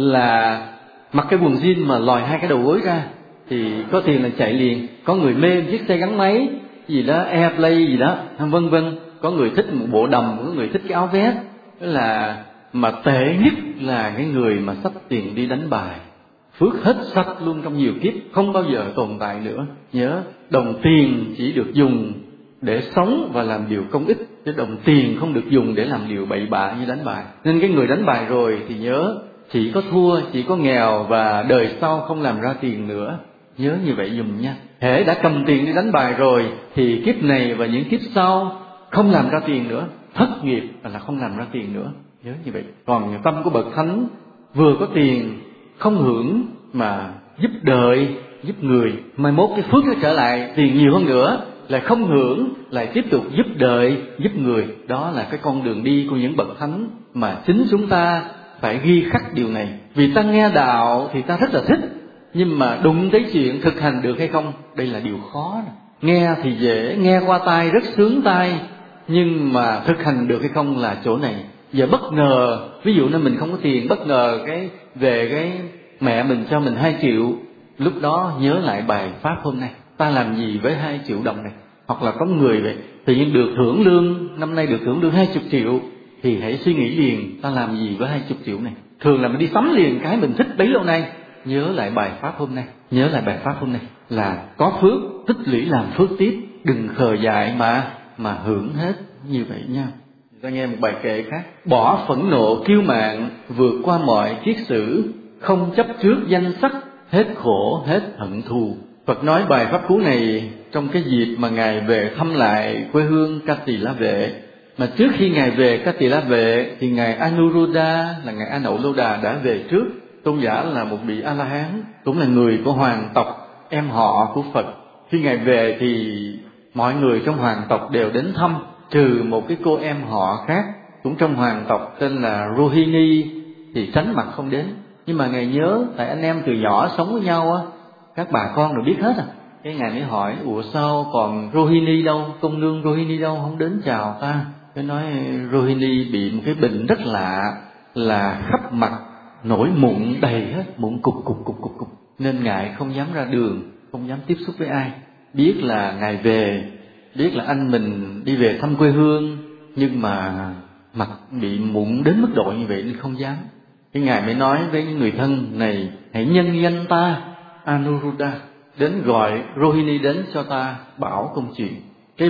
là mặc cái quần jean mà lòi hai cái đầu gối ra, thì có tiền là chạy liền. Có người mê chiếc xe gắn máy gì đó, Airplay gì đó, vân vân. Có người thích một bộ đầm, có người thích cái áo vest. Đó là mà tệ nhất là cái người mà xách tiền đi đánh bài. Phước hết sạch luôn trong nhiều kiếp, không bao giờ tồn tại nữa. Nhớ, đồng tiền chỉ được dùng để sống và làm điều công ích, chứ đồng tiền không được dùng để làm điều bậy bạ như đánh bài. Nên cái người đánh bài rồi thì nhớ, chỉ có thua, chỉ có nghèo và đời sau không làm ra tiền nữa. Nhớ như vậy dùm nha. Hễ đã cầm tiền đi đánh bài rồi thì kiếp này và những kiếp sau không làm ra tiền nữa, thất nghiệp là không làm ra tiền nữa. Nhớ như vậy. Còn tâm của bậc thánh vừa có tiền không hưởng mà giúp đời, giúp người, mai mốt cái phước nó trở lại tiền nhiều hơn nữa, lại không hưởng, lại tiếp tục giúp đời, giúp người. Đó là cái con đường đi của những bậc thánh mà chính chúng ta phải ghi khắc điều này. Vì ta nghe đạo thì ta rất là thích, nhưng mà đụng tới chuyện thực hành được hay không, đây là điều khó. Nghe thì dễ, nghe qua tai rất sướng tai, nhưng mà thực hành được hay không là chỗ này. Giờ bất ngờ, ví dụ nên mình không có tiền, bất ngờ về mẹ mình cho mình 2 triệu, lúc đó nhớ lại bài pháp hôm nay, ta làm gì với 2 triệu đồng này? Hoặc là có người vậy, tự nhiên được thưởng lương, năm nay được thưởng lương 20 triệu, thì hãy suy nghĩ liền, ta làm gì với 20 triệu này? Thường là mình đi sắm liền cái mình thích bấy lâu nay. Nhớ lại bài pháp hôm nay, nhớ lại bài pháp hôm nay là có phước, tích lũy làm phước tiếp, đừng khờ dại mà hưởng hết như vậy nha. Ta nghe một bài kệ khác: bỏ phẫn nộ kiêu mạn, vượt qua mọi kiết sử, không chấp trước danh sắc, hết khổ hết hận thù. Phật nói bài pháp cú này trong cái dịp mà Ngài về thăm lại quê hương Ca Tỳ La Vệ. Mà trước khi Ngài về Ca Tỳ La Vệ thì Ngài Anuruddha là Ngài A Nậu Lô Đà đã về trước. Tôn giả là một vị A-la-hán, cũng là người của hoàng tộc, em họ của Phật. Khi Ngài về thì mọi người trong hoàng tộc đều đến thăm, trừ một cái cô em họ khác cũng trong hoàng tộc tên là Rohini thì tránh mặt không đến. Nhưng mà Ngài nhớ, tại anh em từ nhỏ sống với nhau á, các bà con đều biết hết à. Cái Ngài mới hỏi: ủa sao còn Rohini đâu, công nương Rohini đâu, không đến chào ta? Cái nói Rohini bị một cái bệnh rất lạ, là khắp mặt nổi mụn đầy hết, mụn cục, nên Ngài không dám ra đường, không dám tiếp xúc với ai. Biết là Ngài về, biết là anh mình đi về thăm quê hương, nhưng mà mặt bị mụn đến mức độ như vậy nên không dám. Cái Ngài mới nói với những người thân này: hãy nhân danh ta Anuruddha, đến gọi Rohini đến cho ta bảo công chuyện. Cái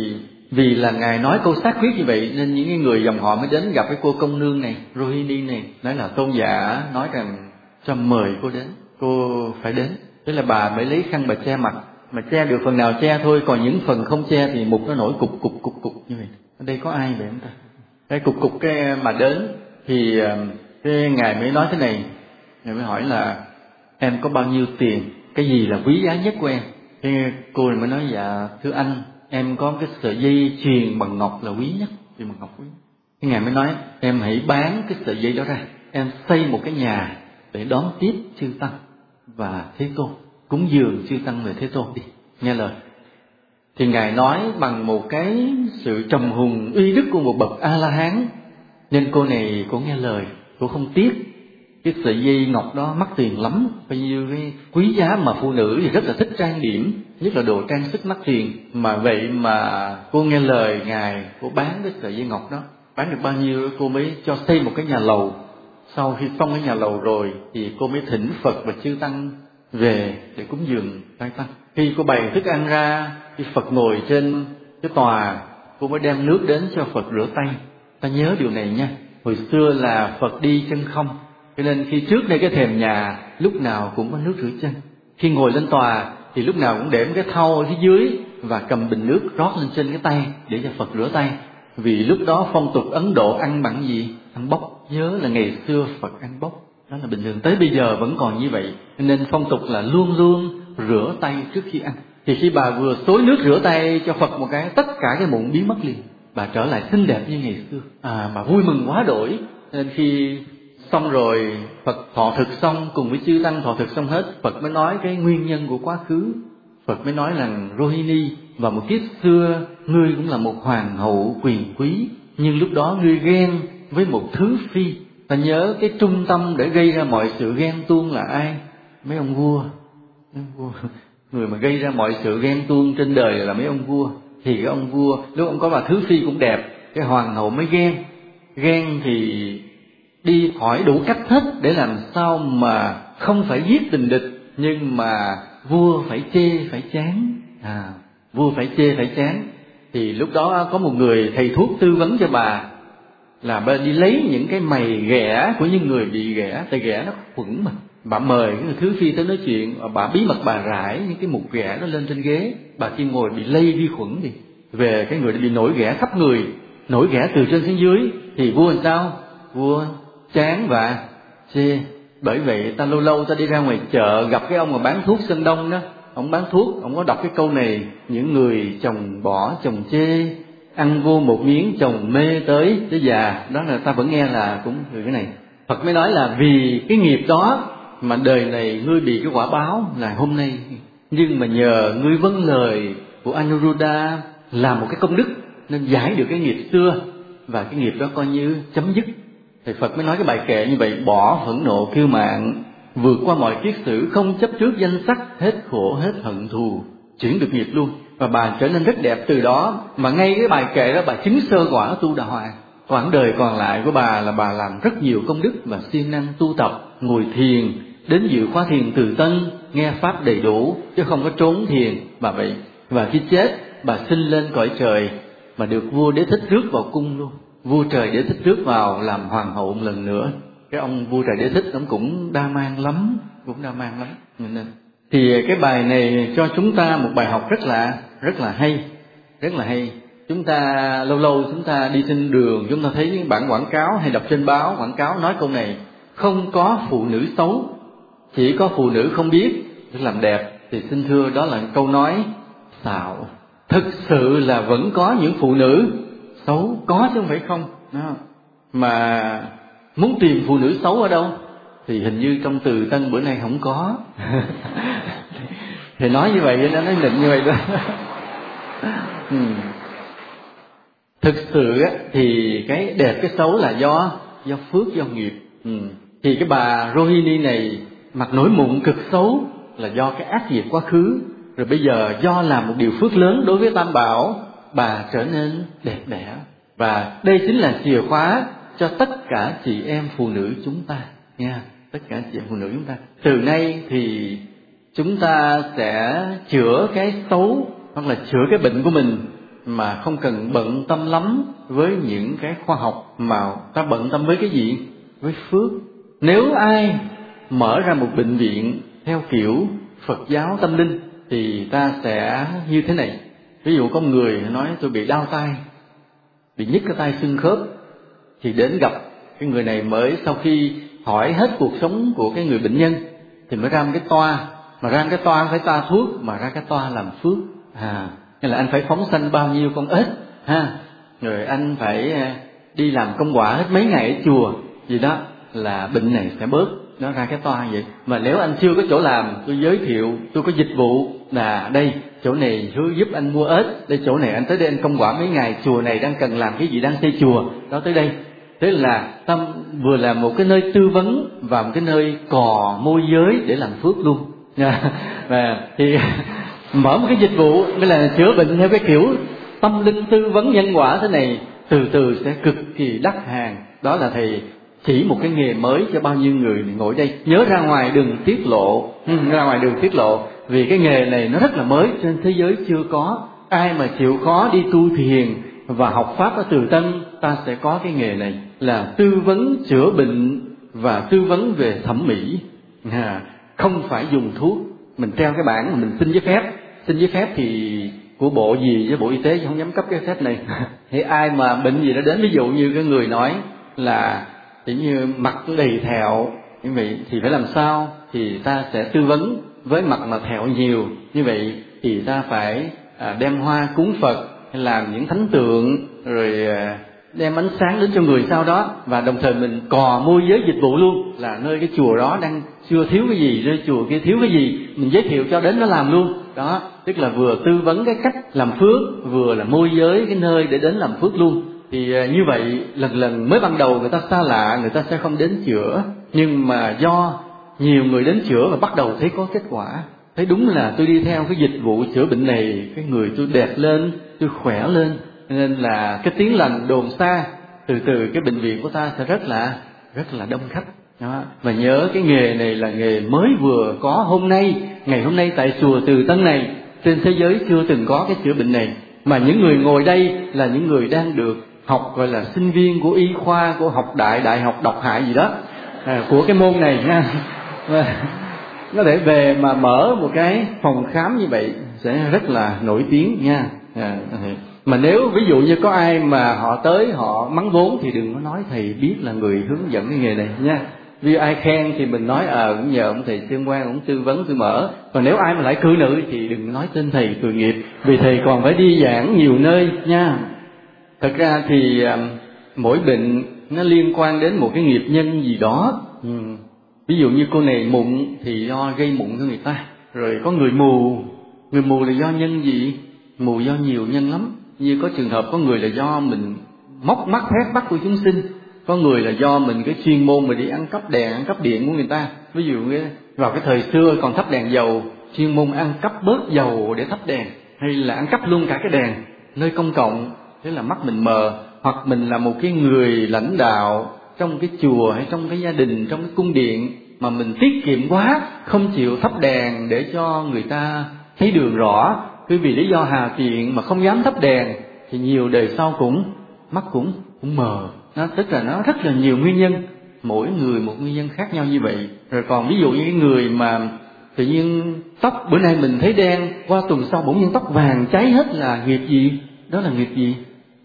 vì là Ngài nói câu xác quyết như vậy nên những người dòng họ mới đến gặp cái cô công nương này, Rohini này. Nói là tôn giả nói rằng cho mời cô đến, cô phải đến. Thế là bà mới lấy khăn bà che mặt, mà che được phần nào che thôi, còn những phần không che thì mụn nó nổi cục như vậy. Ở đây có ai vậy không ta? Cái cục cái mà đến thì cái Ngài mới nói thế này. Ngài mới hỏi là em có bao nhiêu tiền, cái gì là quý giá nhất của em? Cái cô này mới nói: dạ thưa anh, em có cái sợi dây chuyền bằng ngọc là quý nhất, chuyền bằng ngọc quý. Cái Ngài mới nói: em hãy bán cái sợi dây đó ra, em xây một cái nhà để đón tiếp chư tăng và Thế Tôn, cúng dường chư tăng về Thế Tôn đi, nghe lời. Thì Ngài nói bằng một cái sự trầm hùng uy đức của một bậc A-la-hán, nên cô này cô nghe lời, cô không tiếc. Cái sợi dây ngọc đó mắc tiền lắm, bao nhiêu cái quý giá mà phụ nữ thì rất là thích trang điểm, nhất là đồ trang sức mắc tiền. Mà vậy mà cô nghe lời Ngài, cô bán cái sợi dây ngọc đó. bán được bao nhiêu cô mới cho xây một cái nhà lầu. Sau khi xong cái nhà lầu rồi thì cô mới thỉnh Phật và chư tăng về để cúng dường trai tăng. Khi cô bày thức ăn ra, khi Phật ngồi trên cái tòa, cô mới đem nước đến cho Phật rửa tay. Ta nhớ điều này nha. Hồi xưa là Phật đi chân không, cho nên khi trước đây cái thềm nhà lúc nào cũng có nước rửa chân. Khi ngồi lên tòa thì lúc nào cũng để một cái thau ở phía dưới và cầm bình nước rót lên trên cái tay để cho Phật rửa tay. Vì lúc đó phong tục Ấn Độ ăn bằng gì? Ăn bốc. Nhớ là ngày xưa Phật ăn bốc, đó là bình thường, tới bây giờ vẫn còn như vậy. Nên phong tục là luôn luôn rửa tay trước khi ăn. Thì khi bà vừa xối nước rửa tay cho Phật một cái, tất cả cái mụn biến mất liền, bà trở lại xinh đẹp như ngày xưa. Bà vui mừng quá đổi. Nên khi xong rồi, Phật thọ thực xong, cùng với chư tăng thọ thực xong hết, Phật mới nói cái nguyên nhân của quá khứ. Phật mới nói rằng Rohini, vào một kiếp xưa ngươi cũng là một hoàng hậu quyền quý, nhưng lúc đó ngươi ghen với một thứ phi. Ta nhớ cái trung tâm để gây ra mọi sự ghen tuông là ai? Mấy ông vua. Người mà gây ra mọi sự ghen tuông trên đời là mấy ông vua. Thì cái ông vua lúc ông có bà thứ phi cũng đẹp, cái hoàng hậu mới ghen. Ghen thì đi hỏi đủ cách hết để làm sao mà không phải giết tình địch, nhưng mà vua phải chê phải chán. Vua phải chê phải chán. Thì lúc đó có một người thầy thuốc tư vấn cho bà là bà đi lấy những cái mày ghẻ của những người bị ghẻ, tại ghẻ nó khuẩn mà. Bà mời cái người thứ phi tới nói chuyện, bà bí mật bà rải những cái mục ghẻ nó lên trên ghế. Bà kia ngồi bị lây vi khuẩn đi. Về cái người bị nổi ghẻ khắp người, nổi ghẻ từ trên xuống dưới, thì vua làm sao? Vua chán và chê. Bởi vậy ta lâu lâu ta đi ra ngoài chợ gặp cái ông mà bán thuốc Sơn Đông đó, ông bán thuốc, ông có đọc cái câu này: những người chồng bỏ chồng chê, ăn vô một miếng chồng mê tới già. Đó là ta vẫn nghe là cũng từ cái này. Phật mới nói là vì cái nghiệp đó mà đời này ngươi bị cái quả báo là hôm nay, nhưng mà nhờ ngươi vâng lời của Anuruddha làm một cái công đức nên giải được cái nghiệp xưa, và cái nghiệp đó coi như chấm dứt. Thì Phật mới nói cái bài kệ như vậy: bỏ phẫn nộ kiêu mạn, vượt qua mọi kiết sử, không chấp trước danh sắc, hết khổ hết hận thù, chuyển được nghiệp luôn. Và bà trở nên rất đẹp từ đó. Mà ngay cái bài kệ đó bà chứng sơ quả tu đà hoàng. Quãng đời còn lại của bà là bà làm rất nhiều công đức và siêng năng tu tập, ngồi thiền, đến dự khóa thiền từ tân, nghe pháp đầy đủ chứ không có trốn thiền bà vậy. Và khi chết bà sinh lên cõi trời, mà được vua Đế Thích rước vào cung luôn. Vua trời Đế Thích rước vào làm hoàng hậu một lần nữa. Cái ông vua trời Đế Thích ông cũng đa mang lắm, Nên thì cái bài này cho chúng ta một bài học rất là hay. Chúng ta lâu lâu chúng ta đi trên đường, chúng ta thấy những bản quảng cáo hay đọc trên báo quảng cáo nói câu này: không có phụ nữ xấu, chỉ có phụ nữ không biết làm đẹp. Thì xin thưa, đó là câu nói xạo. Thực sự là vẫn có những phụ nữ xấu, có chứ không phải không. Mà muốn tìm phụ nữ xấu ở đâu thì hình như trong Từ Tân bữa nay không có. Thì nói như vậy nó nói định như vậy đó. Thực sự á, thì cái đẹp cái xấu là do phước, do nghiệp. Thì cái bà Rohini này mặt nổi mụn cực xấu là do cái ác nghiệp quá khứ. Rồi bây giờ do làm một điều phước lớn đối với Tam Bảo, bà trở nên đẹp đẽ. Và đây chính là chìa khóa cho tất cả chị em phụ nữ chúng ta nha. Tất cả chị em phụ nữ chúng ta từ nay thì chúng ta sẽ chữa cái xấu hoặc là chữa cái bệnh của mình mà không cần bận tâm lắm với những cái khoa học, mà ta bận tâm với cái gì? Với phước. Nếu ai mở ra một bệnh viện theo kiểu Phật giáo tâm linh thì ta sẽ như thế này. Ví dụ có một người nói tôi bị đau tay, bị nhức cái tay xương khớp, thì đến gặp cái người này mới sau khi hỏi hết cuộc sống của cái người bệnh nhân thì mới ra một cái toa. Mà ra cái toa không phải toa thuốc, mà ra cái toa làm phước. Nên là anh phải phóng sanh bao nhiêu con ếch rồi anh phải đi làm công quả hết mấy ngày ở chùa gì đó là bệnh này sẽ bớt. Nó ra cái toa vậy. Mà nếu anh chưa có chỗ làm, tôi giới thiệu, tôi có dịch vụ là đây, chỗ này hứa giúp anh mua ếch, đây chỗ này anh tới đây anh công quả mấy ngày, chùa này đang cần làm cái gì, đang xây chùa đó, tới đây. Thế là tâm vừa là một cái nơi tư vấn và một cái nơi cò môi giới để làm phước luôn nha. Và thì mở một cái dịch vụ mới là chữa bệnh theo cái kiểu tâm linh tư vấn nhân quả thế này, từ từ sẽ cực kỳ đắt hàng. Đó là thầy chỉ một cái nghề mới cho bao nhiêu người ngồi đây. Nhớ ra ngoài đừng tiết lộ, ra ngoài đừng tiết lộ, vì cái nghề này nó rất là mới, trên thế giới chưa có. Ai mà chịu khó đi tu thiền và học pháp ở Từ Tân, ta sẽ có cái nghề này là tư vấn chữa bệnh và tư vấn về thẩm mỹ. Không phải dùng thuốc, mình treo cái bảng mà mình xin giấy phép. Xin giấy phép thì của bộ gì với Bộ Y tế chứ không dám cấp cái phép này. Thì ai mà bệnh gì đó đến, ví dụ như cái người nói là chỉ như mặt đầy thẹo như vậy thì phải làm sao, thì ta sẽ tư vấn. Với mặt mà thẹo nhiều như vậy thì ta phải đem hoa cúng Phật, hay làm những thánh tượng, rồi đem ánh sáng đến cho người sau đó. Và đồng thời mình cò môi giới dịch vụ luôn, là nơi cái chùa đó đang chưa thiếu cái gì, nơi chùa kia thiếu cái gì, mình giới thiệu cho đến nó làm luôn. Đó, tức là vừa tư vấn cái cách làm phước, vừa là môi giới cái nơi để đến làm phước luôn. Thì như vậy lần lần mới ban đầu người ta xa lạ, người ta sẽ không đến chữa. Nhưng mà do nhiều người đến chữa và bắt đầu thấy có kết quả, thấy đúng là tôi đi theo cái dịch vụ chữa bệnh này, cái người tôi đẹp lên, tôi khỏe lên, nên là cái tiếng lành đồn xa, từ từ cái bệnh viện của ta sẽ rất là đông khách. Đó. Và nhớ cái nghề này là nghề mới vừa có hôm nay, ngày hôm nay tại chùa Từ Tân này, trên thế giới chưa từng có cái chữa bệnh này. Mà những người ngồi đây là những người đang được học, gọi là sinh viên của y khoa, của học đại học độc hại gì đó, của cái môn này nha. Có thể về mà mở một cái phòng khám như vậy sẽ rất là nổi tiếng nha. Mà nếu ví dụ như có ai mà họ tới họ mắng vốn thì đừng có nói thầy biết là người hướng dẫn cái nghề này nha. Vì ai khen thì mình nói cũng nhờ ông thầy Tương Quang ông tư vấn tôi mở. Còn nếu ai mà lại cư nữ thì đừng nói tên thầy tội nghiệp, vì thầy còn phải đi giảng nhiều nơi nha. Thật ra thì mỗi bệnh nó liên quan đến một cái nghiệp nhân gì đó. Ví dụ như cô này mụn thì do gây mụn cho người ta. Rồi có người mù là do nhân gì? Mù do nhiều nhân lắm. Như có trường hợp có người là do mình móc mắt thét bắt của chúng sinh, có người là do mình cái chuyên môn mình đi ăn cắp đèn, ăn cắp điện của người ta. Ví dụ như vào cái thời xưa còn thắp đèn dầu, chuyên môn ăn cắp bớt dầu để thắp đèn, hay là ăn cắp luôn cả cái đèn nơi công cộng, thế là mắt mình mờ. Hoặc mình là một cái người lãnh đạo trong cái chùa hay trong cái gia đình, trong cái cung điện, mà mình tiết kiệm quá, không chịu thắp đèn để cho người ta thấy đường rõ, cứ vì lý do hà tiện mà không dám thắp đèn, thì nhiều đời sau mắt cũng mờ. Tức là nó rất là nhiều nguyên nhân, mỗi người một nguyên nhân khác nhau như vậy. Rồi còn ví dụ như cái người mà tự nhiên tóc bữa nay mình thấy đen, qua tuần sau bỗng nhiên tóc vàng cháy hết, là nghiệp gì? Đó là nghiệp gì?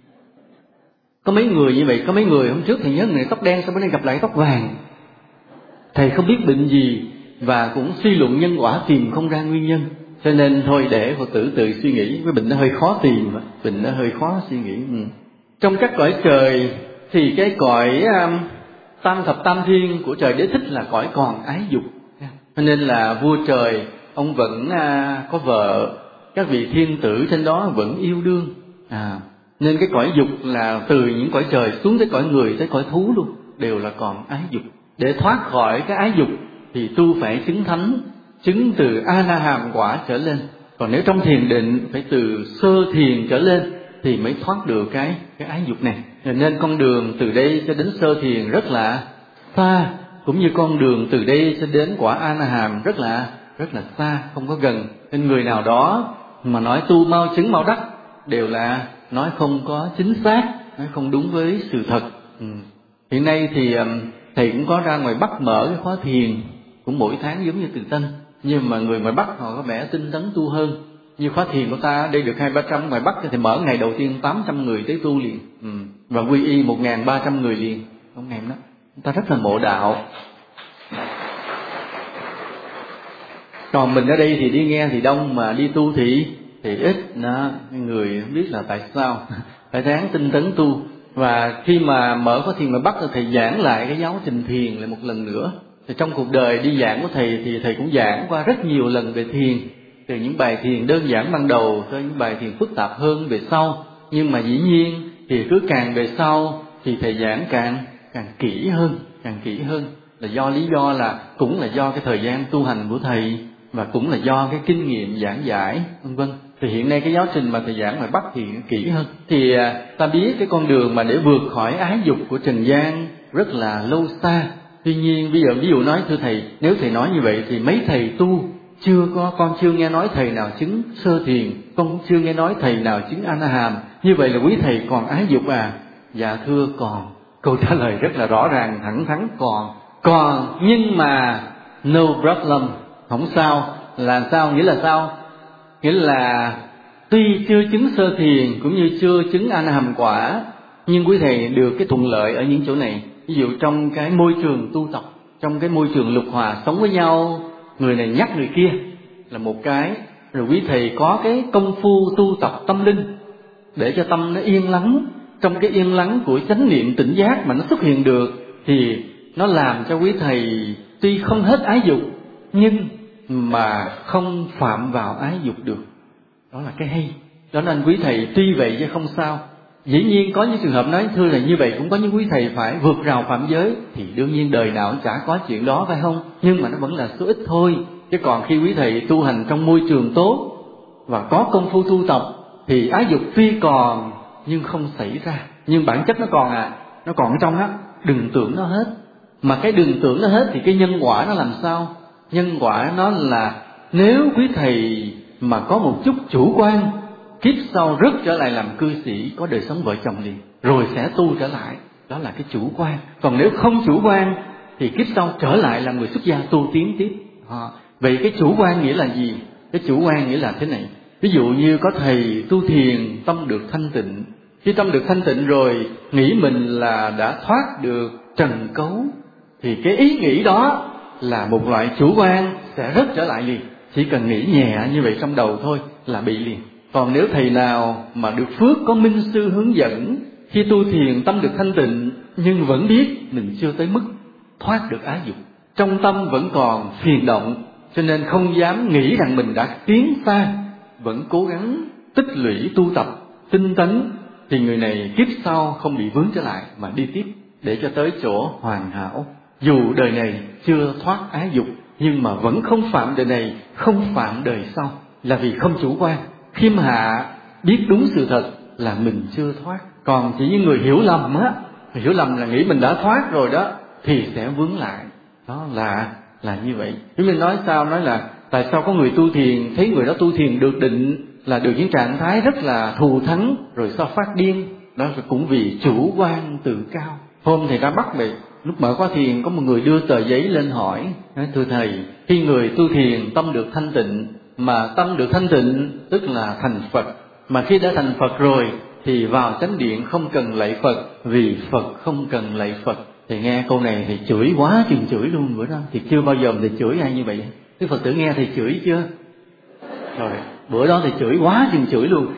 Có mấy người như vậy, có mấy người hôm trước thì nhớ người tóc đen, sau bữa nay gặp lại tóc vàng. Thầy không biết bệnh gì và cũng suy luận nhân quả tìm không ra nguyên nhân. Cho nên thôi để Phật tử tự suy nghĩ, cái bệnh nó hơi khó tìm, bệnh nó hơi khó suy nghĩ. Trong các cõi trời thì cái cõi tam thập tam thiên của trời Đế Thích là cõi còn ái dục. Cho nên là vua trời ông vẫn có vợ, các vị thiên tử trên đó vẫn yêu đương. Nên cái cõi dục là từ những cõi trời xuống tới cõi người, tới cõi thú luôn, đều là còn ái dục. Để thoát khỏi cái ái dục thì tu phải chứng thánh, chứng từ A-la-hàm quả trở lên. Còn nếu trong thiền định phải từ sơ thiền trở lên thì mới thoát được cái ái dục này. Nên con đường từ đây cho đến sơ thiền rất là xa, cũng như con đường từ đây cho đến quả A-la-hàm rất là xa, không có gần. Nên người nào đó mà nói tu mau chứng mau đắc đều là nói không có chính xác, nói không đúng với sự thật. Hiện nay thì thầy cũng có ra ngoài Bắc mở cái khóa thiền, cũng mỗi tháng giống như Từ Tân, nhưng mà người ngoài Bắc họ có vẻ tinh tấn tu hơn. Như khóa thiền của ta đây được 200-300, ngoài Bắc thì mở ngày đầu tiên 800 người tới tu liền, và quy y 1.300 người liền, không ngày đó. Ta rất là mộ đạo. Còn mình ở đây thì đi nghe thì đông, mà đi tu thì ít. Đó, người không biết là tại sao phải ráng tinh tấn tu. Và khi mà mở khóa thiền ngoài Bắc thì thầy giảng lại cái giáo trình thiền lại một lần nữa. Thì trong cuộc đời đi giảng của thầy thì thầy cũng giảng qua rất nhiều lần về thiền, từ những bài thiền đơn giản ban đầu tới những bài thiền phức tạp hơn về sau. Nhưng mà dĩ nhiên thì cứ càng về sau thì thầy giảng càng kỹ hơn là do lý do là cũng là do cái thời gian tu hành của thầy. và cũng là do cái kinh nghiệm giảng giải vân vân. Thì hiện nay cái giáo trình mà thầy giảng ngoài Bắc thì kỹ hơn. Thì ta biết cái con đường mà để vượt khỏi ái dục của trần gian rất là lâu xa. Tuy nhiên bây giờ ví dụ nói thưa thầy, nếu thầy nói như vậy thì mấy thầy tu con chưa nghe nói thầy nào chứng sơ thiền, con cũng chưa nghe nói thầy nào chứng A La Hàm. Như vậy là quý thầy còn ái dục à? Dạ thưa còn. Câu trả lời rất là rõ ràng thẳng thắn, còn nhưng mà no problem, không sao. Là sao? Nghĩa là sao? Nghĩa là tuy chưa chứng sơ thiền cũng như chưa chứng A La Hàm quả, nhưng quý thầy được cái thuận lợi ở những chỗ này. Ví dụ trong cái môi trường tu tập, trong cái môi trường lục hòa sống với nhau, người này nhắc người kia là một cái, rồi quý thầy có cái công phu tu tập tâm linh để cho tâm nó yên lắng. Trong cái yên lắng của chánh niệm tỉnh giác mà nó xuất hiện được thì nó làm cho quý thầy tuy không hết ái dục nhưng mà không phạm vào ái dục được. Đó là cái hay. Đó nên quý thầy tuy vậy chứ không sao. Dĩ nhiên có những trường hợp nói thưa là như vậy, cũng có những quý thầy phải vượt rào phạm giới, thì đương nhiên đời nào cũng chả có chuyện đó phải không? Nhưng mà nó vẫn là số ít thôi. Chứ còn khi quý thầy tu hành trong môi trường tốt và có công phu tu tập thì ái dục tuy còn nhưng không xảy ra. Nhưng bản chất nó còn nó còn ở trong á, đừng tưởng nó hết. Mà cái đừng tưởng nó hết thì cái nhân quả nó làm sao? Nhân quả nó là nếu quý thầy mà có một chút chủ quan, kiếp sau rớt trở lại làm cư sĩ, có đời sống vợ chồng liền, rồi sẽ tu trở lại. Đó là cái chủ quan. Còn nếu không chủ quan thì kiếp sau trở lại làm người xuất gia tu tiến tiếp. Vậy cái chủ quan nghĩa là gì? Cái chủ quan nghĩa là thế này. Ví dụ như có thầy tu thiền, tâm được thanh tịnh. Khi tâm được thanh tịnh rồi, nghĩ mình là đã thoát được trần cấu, thì cái ý nghĩ đó là một loại chủ quan, sẽ rớt trở lại liền. Chỉ cần nghĩ nhẹ như vậy trong đầu thôi là bị liền. Còn nếu thầy nào mà được phước có minh sư hướng dẫn, khi tu thiền tâm được thanh tịnh, nhưng vẫn biết mình chưa tới mức thoát được ái dục, trong tâm vẫn còn phiền động, cho nên không dám nghĩ rằng mình đã tiến xa, vẫn cố gắng tích lũy tu tập tinh tấn, thì người này kiếp sau không bị vướng trở lại mà đi tiếp để cho tới chỗ hoàn hảo. Dù đời này chưa thoát ái dục, nhưng mà vẫn không phạm đời này, không phạm đời sau, là vì không chủ quan, khiêm hạ, biết đúng sự thật là mình chưa thoát. Còn chỉ những người hiểu lầm á, hiểu lầm là nghĩ mình đã thoát rồi đó, thì sẽ vướng lại. Đó là như vậy. Chúng mình nói sao? Nói là tại sao có người tu thiền, thấy người đó tu thiền được định, là được những trạng thái rất là thù thắng, rồi sao phát điên? Đó là cũng vì chủ quan tự cao. Hôm thầy ra Bắc vậy, lúc mở khóa thiền có một người đưa tờ giấy lên hỏi, nói thưa thầy, khi người tu thiền tâm được thanh tịnh, mà tâm được thanh tịnh tức là thành Phật, mà khi đã thành Phật rồi thì vào chánh điện không cần lạy Phật, vì Phật không cần lạy Phật. Thì nghe câu này thì chửi quá chừng chửi luôn bữa đó, thì chưa bao giờ thì chửi ai như vậy. Đức Phật tử nghe thì chửi chưa? Rồi bữa đó thì chửi quá chừng chửi luôn.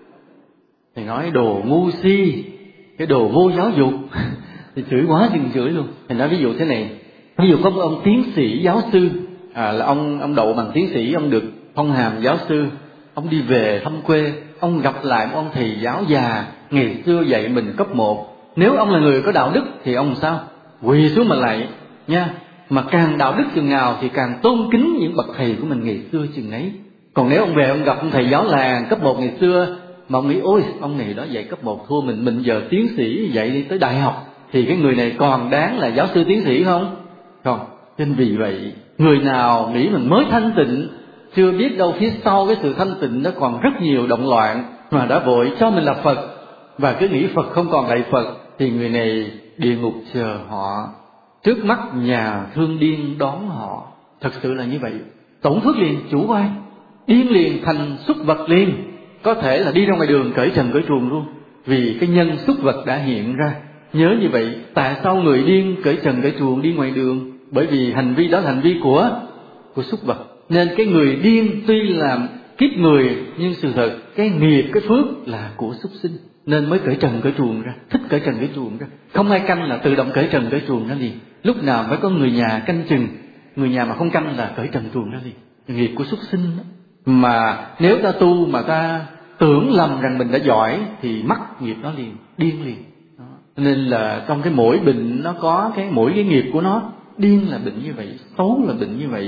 Thì nói đồ ngu si, cái đồ vô giáo dục thì chửi quá chừng chửi luôn. Thì nói ví dụ thế này, ví dụ có một ông tiến sĩ giáo sư, là ông đậu bằng tiến sĩ, ông được phong hàm giáo sư, ông đi về thăm quê, ông gặp lại một ông thầy giáo già ngày xưa dạy mình cấp 1. Nếu ông là người có đạo đức thì ông sao? Quỳ xuống mà lạy nha. Mà càng đạo đức chừng nào thì càng tôn kính những bậc thầy của mình ngày xưa chừng ấy. Còn nếu ông về ông gặp ông thầy giáo làng cấp 1 ngày xưa mà ông nghĩ ôi ông này đó dạy cấp 1 thua mình giờ tiến sĩ dạy đi tới đại học, thì cái người này còn đáng là giáo sư tiến sĩ không? Không. Nên vì vậy, người nào nghĩ mình mới thanh tịnh, chưa biết đâu phía sau cái sự thanh tịnh nó còn rất nhiều động loạn, mà đã vội cho mình là Phật và cứ nghĩ Phật không còn lạy Phật, thì người này địa ngục chờ họ, trước mắt nhà thương điên đón họ. Thật sự là như vậy. Tổn phước liền, chủ quan, điên liền, thành súc vật liền. Có thể là đi ra ngoài đường cởi trần cởi truồng luôn, vì cái nhân súc vật đã hiện ra. Nhớ như vậy, tại sao người điên cởi trần cởi truồng đi ngoài đường? Bởi vì hành vi đó là hành vi của súc vật. Nên cái người điên tuy là kiếp người, nhưng sự thật cái nghiệp, cái phước là của súc sinh, nên mới cởi trần cởi truồng ra, thích cởi trần cởi truồng ra. Không ai canh là tự động cởi trần cởi truồng ra liền. Lúc nào phải có người nhà canh chừng, người nhà mà không canh là cởi trần truồng ra liền. Nghiệp của súc sinh đó. Mà nếu ta tu mà ta tưởng lầm rằng mình đã giỏi thì mắc nghiệp đó liền, điên liền đó. Nên là trong cái mỗi bệnh nó có mỗi cái nghiệp của nó. Điên là bệnh như vậy, xấu là bệnh như vậy,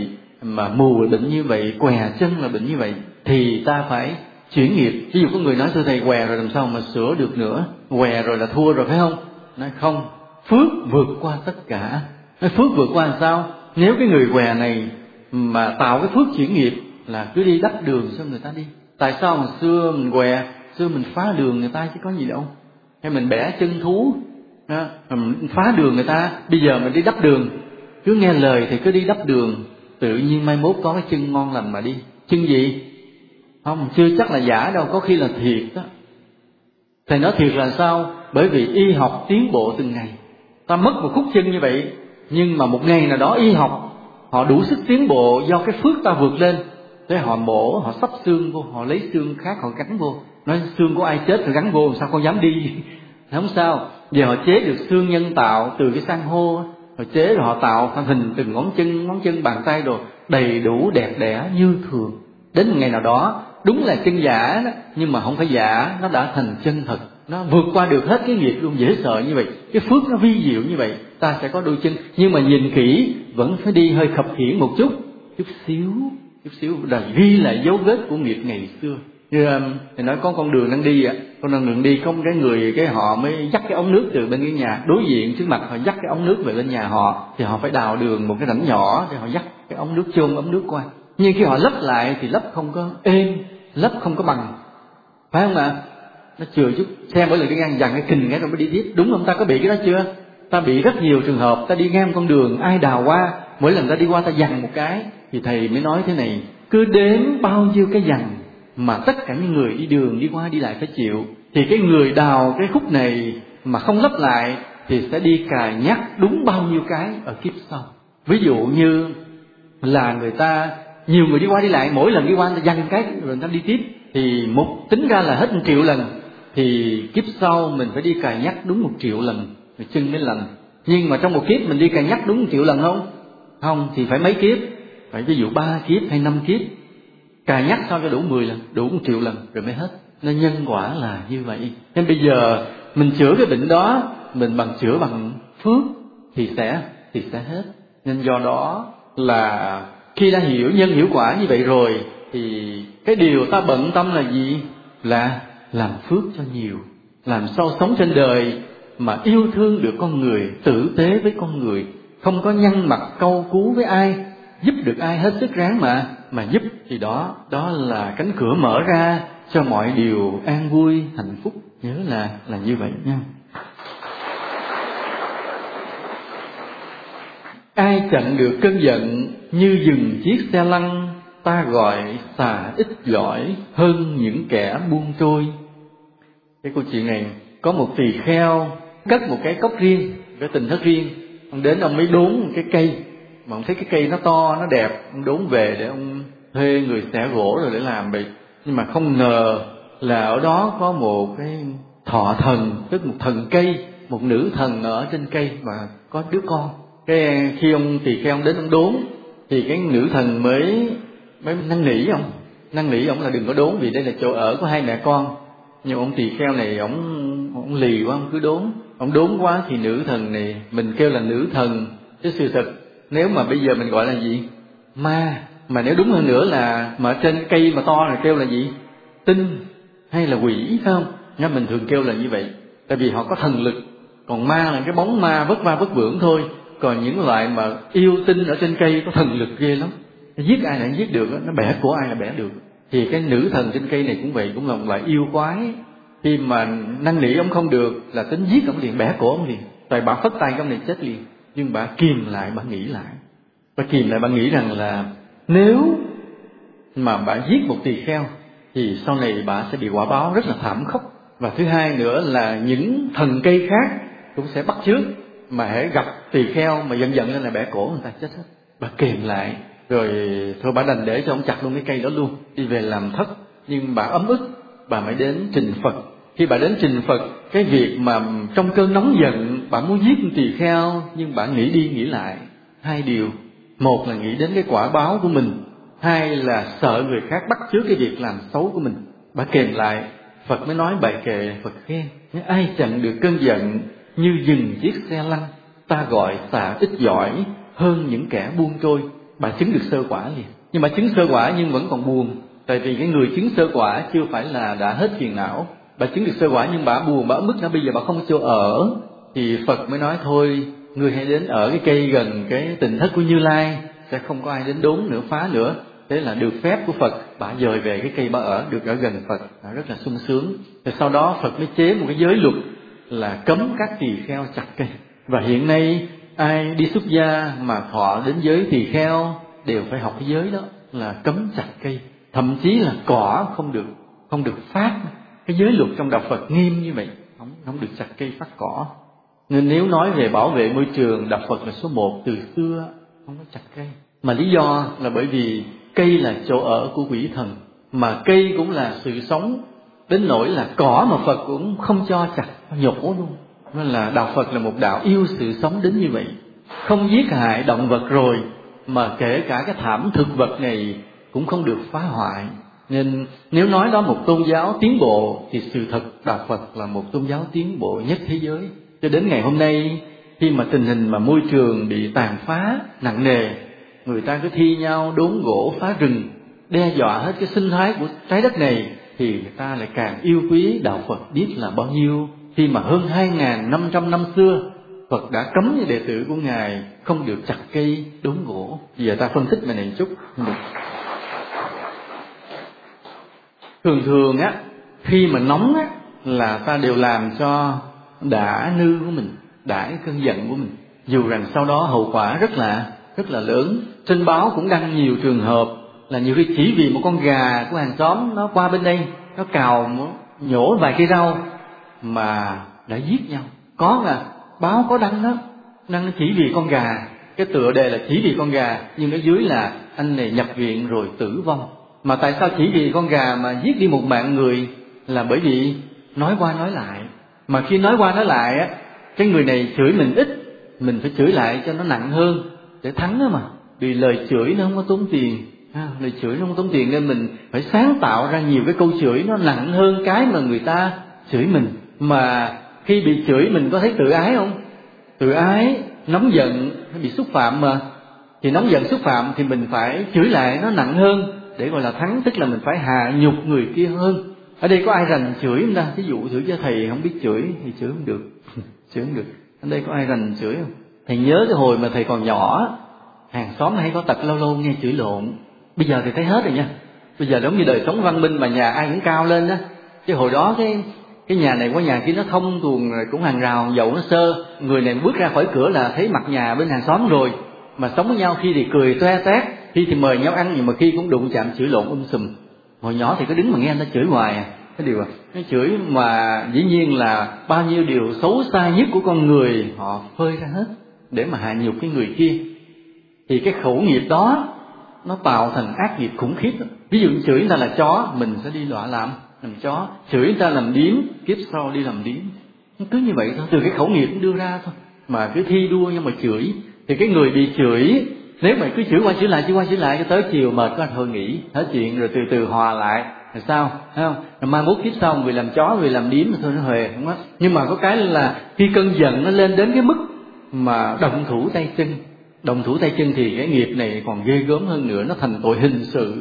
mà mù là bệnh như vậy, què chân là bệnh như vậy, thì ta phải chuyển nghiệp. Ví dụ có người nói thưa thầy, què rồi làm sao mà sửa được nữa, què rồi là thua rồi phải không? Nói không, phước vượt qua tất cả. Nói phước vượt qua làm sao? Nếu cái người què này mà tạo cái phước chuyển nghiệp là cứ đi đắp đường cho người ta đi. Tại sao mà xưa mình què, xưa mình phá đường người ta chứ có gì đâu, hay mình bẻ chân thú mình phá đường người ta. Bây giờ mình đi đắp đường, cứ nghe lời thì cứ đi đắp đường, tự nhiên mai mốt có cái chân ngon lành mà đi. Chân gì? Không, chưa chắc là giả đâu, có khi là thiệt đó. Thầy nói thiệt là sao? Bởi vì y học tiến bộ từng ngày. Ta mất một khúc chân như vậy, nhưng mà một ngày nào đó y học họ đủ sức tiến bộ do cái phước ta vượt lên. Thế họ mổ, họ sắp xương vô, họ lấy xương khác họ gắn vô. Nói xương của ai chết rồi gắn vô, sao con dám đi? Không sao. Giờ họ chế được xương nhân tạo từ cái san hô, họ chế rồi họ tạo thành hình từng ngón chân, bàn tay đồ đầy đủ đẹp đẽ như thường. Đến một ngày nào đó đúng là chân giả đó, nhưng mà không phải giả, nó đã thành chân thật. Nó vượt qua được hết cái nghiệp luôn, dễ sợ như vậy. Cái phước nó vi diệu như vậy, ta sẽ có đôi chân. Nhưng mà nhìn kỹ vẫn phải đi hơi khập khiễng một chút xíu để ghi lại dấu vết của nghiệp ngày xưa. Như thầy nói có con đường đang đi con đường đi có một cái người, cái họ mới dắt cái ống nước từ bên cái nhà đối diện trước mặt, họ dắt cái ống nước về bên nhà họ, thì họ phải đào đường một cái rãnh nhỏ để họ dắt cái ống nước, chôn ống nước qua. Nhưng khi họ lấp lại thì lấp không có êm, lấp không có bằng, phải không ạ? Nó chừa chút, xe mỗi lần đi ngang dằn cái kình cái rồi mới đi tiếp, đúng không? Ta có bị cái đó chưa? Ta bị rất nhiều trường hợp, ta đi ngang con đường ai đào qua, mỗi lần ta đi qua ta dằn một cái, thì thầy mới nói thế này, cứ đếm bao nhiêu cái dằn mà tất cả những người đi đường đi qua đi lại phải chịu, thì cái người đào cái khúc này mà không lấp lại thì sẽ đi cài nhắc đúng bao nhiêu cái ở kiếp sau. Ví dụ như là người ta, nhiều người đi qua đi lại, mỗi lần đi qua người ta dằn cái rồi người ta đi tiếp, thì tính ra là hết 1 triệu lần, thì kiếp sau mình phải đi cài nhắc đúng 1 triệu lần rồi chân mới lành. Nhưng mà trong một kiếp mình đi cài nhắc đúng 1 triệu lần không? Không, thì phải mấy kiếp, phải ví dụ 3 kiếp hay 5 kiếp, cài nhắc sao cho đủ 10 lần, đủ 1 triệu lần rồi mới hết. Nên nhân quả là như vậy. Nên bây giờ mình chữa cái bệnh đó, mình chữa bằng phước thì sẽ hết. Nên do đó là khi đã hiểu nhân hiểu quả như vậy rồi, thì cái điều ta bận tâm là gì? Là làm phước cho nhiều, làm sao sống trên đời mà yêu thương được con người, tử tế với con người, không có nhăn mặt câu cú với ai, giúp được ai hết sức ráng mà giúp, thì đó là cánh cửa mở ra cho mọi điều an vui hạnh phúc. Nhớ là như vậy nha. Ai chặn được cơn giận như dừng chiếc xe lăn, ta gọi xà ít giỏi hơn những kẻ buông trôi. Cái câu chuyện này có một tỳ kheo cất một cái cốc riêng, cái tỉnh thất riêng. Ông đến ông mới đốn một cái cây, mà ông thấy cái cây nó to, nó đẹp, ông đốn về để ông thuê người xẻ gỗ rồi để làm vậy. Nhưng mà không ngờ là ở đó có một cái thọ thần, tức một thần cây, một nữ thần ở trên cây mà có đứa con. Cái khi ông tỳ kheo đến ông đốn, thì cái nữ thần mới năn nỉ ông là đừng có đốn, vì đây là chỗ ở của 2 mẹ con. Nhưng ông tỳ kheo này ông lì quá, ông cứ đốn. Ông đốn quá thì nữ thần này, mình kêu là nữ thần, chứ sự thật nếu mà bây giờ mình gọi là gì? Ma. Mà nếu đúng hơn nữa là mà trên cây mà to là kêu là gì? Tinh hay là quỷ, phải không? Nha, mình thường kêu là như vậy, tại vì họ có thần lực. Còn ma là cái bóng ma vất va vất vưởng thôi. Còn những loại mà yêu tinh ở trên cây có thần lực ghê lắm, giết ai lại giết được, nó bẻ cổ ai là bẻ được. Thì cái nữ thần trên cây này cũng vậy, cũng là một loại yêu quái. Khi mà năn nỉ ông không được là tính giết ông liền, bẻ cổ ông liền, tại bà phất tay ông này chết liền. Nhưng bà kìm lại, bà nghĩ lại, bà nghĩ rằng là nếu mà bà giết một tỳ kheo thì sau này bà sẽ bị quả báo rất là thảm khốc. Và thứ hai nữa là những thần cây khác cũng sẽ bắt chước, mà hễ gặp tỳ kheo mà giận lên là bẻ cổ người ta chết hết. Bà kìm lại rồi thôi, bà đành để cho ông chặt luôn cái cây đó luôn, đi về làm thất. Nhưng bà ấm ức, bà mới đến trình Phật. Khi bà đến trình Phật, cái việc mà trong cơn nóng giận bà muốn giết tỳ kheo, nhưng bà nghĩ đi nghĩ lại 2 điều. Một là nghĩ đến cái quả báo của mình, 2 là sợ người khác bắt chước cái việc làm xấu của mình. Bà kìm lại, Phật mới nói bài kệ. Phật khen: ai chặn được cơn giận như dừng chiếc xe lăn, ta gọi xà ít giỏi hơn những kẻ buông trôi. bà chứng được sơ quả liền. Nhưng bà chứng sơ quả nhưng vẫn còn buồn, tại vì cái người chứng sơ quả chưa phải là đã hết phiền não. Bà chứng được sơ quả nhưng bà buồn, bà ở mức đó bây giờ bà không có chỗ ở, thì Phật mới nói thôi, ngươi hãy đến ở cái cây gần cái tịnh thất của Như Lai, sẽ không có ai đến đốn nữa, phá nữa. Thế là được phép của Phật, bà dời về cái cây bà ở, được ở gần Phật, rất là sung sướng. Rồi sau đó Phật mới chế một cái giới luật là cấm các tỳ kheo chặt cây. Và hiện nay ai đi xuất gia mà thọ đến giới tỳ kheo đều phải học cái giới đó, là cấm chặt cây. Thậm chí là cỏ không được phát. Cái giới luật trong đạo Phật nghiêm như vậy, không được chặt cây phát cỏ. Nên nếu nói về bảo vệ môi trường, đạo Phật là số 1 từ xưa, không có chặt cây. Mà lý do là bởi vì cây là chỗ ở của quỷ thần, mà cây cũng là sự sống, đến nỗi là cỏ mà Phật cũng không cho chặt, nhổ luôn. Nên là đạo Phật là một đạo yêu sự sống đến như vậy, không giết hại động vật rồi, mà kể cả cái thảm thực vật này cũng không được phá hoại. Nên nếu nói đó một tôn giáo tiến bộ, thì sự thật đạo Phật là một tôn giáo tiến bộ nhất thế giới. Cho đến ngày hôm nay, khi mà tình hình mà môi trường bị tàn phá nặng nề, người ta cứ thi nhau đốn gỗ phá rừng, đe dọa hết cái sinh thái của trái đất này, thì người ta lại càng yêu quý đạo Phật biết là bao nhiêu. Khi mà hơn 2.500 năm xưa, Phật đã cấm những đệ tử của Ngài không được chặt cây đốn gỗ. Giờ ta phân tích về này một chút. Thường á, khi mà nóng á, là ta đều làm cho đã nư của mình, đã cái cơn giận của mình, dù rằng sau đó hậu quả rất là lớn. Trên báo cũng đăng nhiều trường hợp là nhiều khi chỉ vì một con gà của hàng xóm nó qua bên đây, nó cào nhổ vài cây rau mà đã giết nhau. Có mà báo có đăng đó, đăng chỉ vì con gà, cái tựa đề là chỉ vì con gà, nhưng ở dưới là anh này nhập viện rồi tử vong. Mà tại sao chỉ vì con gà mà giết đi một mạng người? Là bởi vì nói qua nói lại. Mà khi nói qua nói lại á, cái người này chửi mình ít, mình phải chửi lại cho nó nặng hơn để thắng đó mà. Vì lời chửi nó không có tốn tiền, lời chửi nó không tốn tiền, nên mình phải sáng tạo ra nhiều cái câu chửi nó nặng hơn cái mà người ta chửi mình. Mà khi bị chửi mình có thấy tự ái không? Tự ái, nóng giận, bị xúc phạm mà. Thì nóng giận xúc phạm thì mình phải chửi lại nó nặng hơn để gọi là thắng, tức là mình phải hạ nhục người kia hơn. Ở đây có ai rành chửi không ta? Ví dụ chửi cho thầy không biết chửi thì chửi không được. Chửi không được. Ở đây có ai rành chửi không? Thầy nhớ cái hồi mà thầy còn nhỏ, hàng xóm hay có tật lâu lâu nghe chửi lộn. Bây giờ thì thấy hết rồi nha. Bây giờ giống như đời sống văn minh mà nhà ai cũng cao lên đó. Chứ hồi đó cái nhà này qua nhà kia nó thông tuồng rồi cũng hàng rào dậu nó sơ, người này bước ra khỏi cửa là thấy mặt nhà bên hàng xóm rồi. Mà sống với nhau khi thì cười toe toét, khi thì mời nhau ăn, nhưng mà khi cũng đụng chạm chửi lộn sùm. Hồi nhỏ thì cứ đứng mà nghe người ta chửi hoài cái điều cái chửi mà dĩ nhiên là bao nhiêu điều xấu xa nhất của con người họ phơi ra hết để mà hạ nhục cái người kia. Thì cái khẩu nghiệp đó nó tạo thành ác nghiệp khủng khiếp. Ví dụ chửi người ta là chó, mình sẽ đi làm chó. Chửi người ta làm điếm, kiếp sau đi làm điếm. Nó cứ như vậy thôi, từ cái khẩu nghiệp nó đưa ra thôi. Mà cứ thi đua nhưng mà chửi, thì cái người bị chửi, nếu mà cứ chửi qua chửi lại cho tới chiều mệt quá thôi nghỉ hết chuyện, rồi từ từ hòa lại là sao, thấy không? Rồi mai mốt kiếp sau người làm chó người làm điếm thôi nó huề không á. Nhưng mà có cái là khi cơn giận nó lên đến cái mức mà động thủ tay chân thì cái nghiệp này còn ghê gớm hơn nữa, nó thành tội hình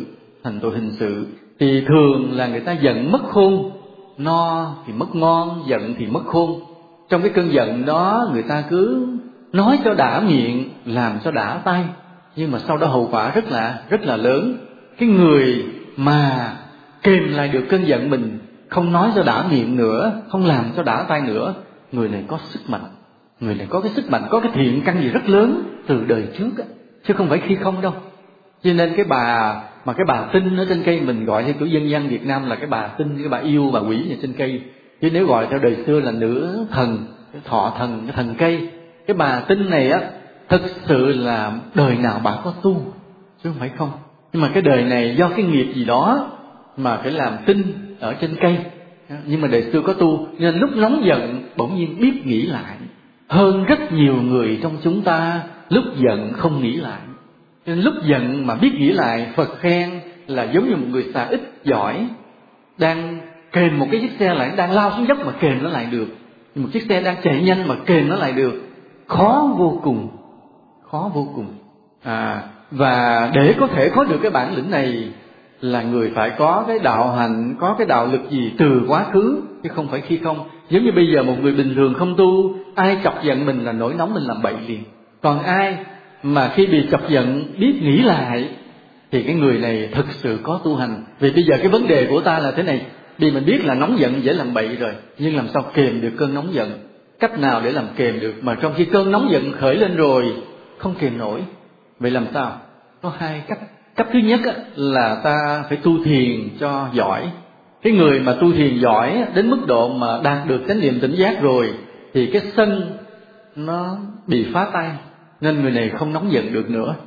sự. Thì thường là người ta giận mất khôn, no thì mất ngon, giận thì mất khôn. Trong cái cơn giận đó người ta cứ nói cho đã miệng, làm cho đã tay, nhưng mà sau đó hậu quả rất là lớn. Cái người mà kìm lại được cơn giận mình, không nói cho đã miệng nữa, không làm cho đã tay nữa, người này có sức mạnh, người này có cái sức mạnh, có cái thiện căn gì rất lớn từ đời trước á, chứ không phải khi không đâu. Cho nên cái bà tinh ở trên cây, mình gọi theo kiểu dân gian Việt Nam là cái bà tinh, cái bà yêu bà quỷ ở trên cây. Chứ nếu gọi theo đời xưa là nữ thần, cái thọ thần, cái thần cây. Cái bà tinh này á, thực sự là đời nào bà có tu, chứ không phải không. Nhưng mà cái đời này do cái nghiệp gì đó mà phải làm tinh ở trên cây. Nhưng mà đời xưa có tu, nên lúc nóng giận bỗng nhiên biết nghĩ lại. Hơn rất nhiều người trong chúng ta lúc giận không nghĩ lại. Nên lúc giận mà biết nghĩ lại, Phật khen là giống như một người xà ít giỏi, đang kềm một cái chiếc xe lại, đang lao xuống dốc mà kềm nó lại được. Một chiếc xe đang chạy nhanh mà kềm nó lại được. Khó vô cùng. Và để có thể có được cái bản lĩnh này là người phải có cái đạo hạnh, có cái đạo lực gì từ quá khứ, chứ không phải khi không. Giống như bây giờ một người bình thường không tu, ai chọc giận mình là nổi nóng mình làm bậy liền. Còn ai mà khi bị chọc giận biết nghĩ lại thì cái người này thực sự có tu hành. Vì bây giờ cái vấn đề của ta là thế này, vì mình biết là nóng giận dễ làm bậy rồi, nhưng làm sao kềm được cơn nóng giận? Cách nào để làm kềm được mà trong khi cơn nóng giận khởi lên rồi không kềm nổi? Vậy làm sao? Có hai cách. Cách thứ nhất là ta phải tu thiền cho giỏi. Cái người mà tu thiền giỏi đến mức độ mà đạt được chánh niệm tỉnh giác rồi thì cái sân nó bị phá tan, nên người này không nóng giận được nữa.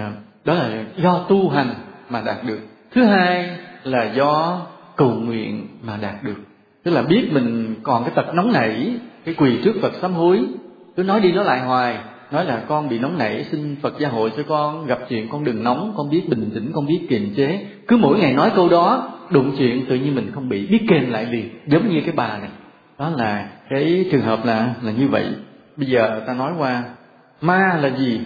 Đó là do tu hành mà đạt được. Thứ hai là do cầu nguyện mà đạt được. Tức là biết mình còn cái tật nóng nảy, cái quỳ trước Phật sám hối, cứ nói đi nói lại hoài, nói là con bị nóng nảy, xin Phật gia hộ cho con, gặp chuyện con đừng nóng, con biết bình tĩnh, con biết kiềm chế. Cứ mỗi ngày nói câu đó, đụng chuyện tự nhiên mình không bị, biết kềm lại liền, giống như cái bà này. Đó là cái trường hợp là như vậy. Bây giờ ta nói qua ma là gì?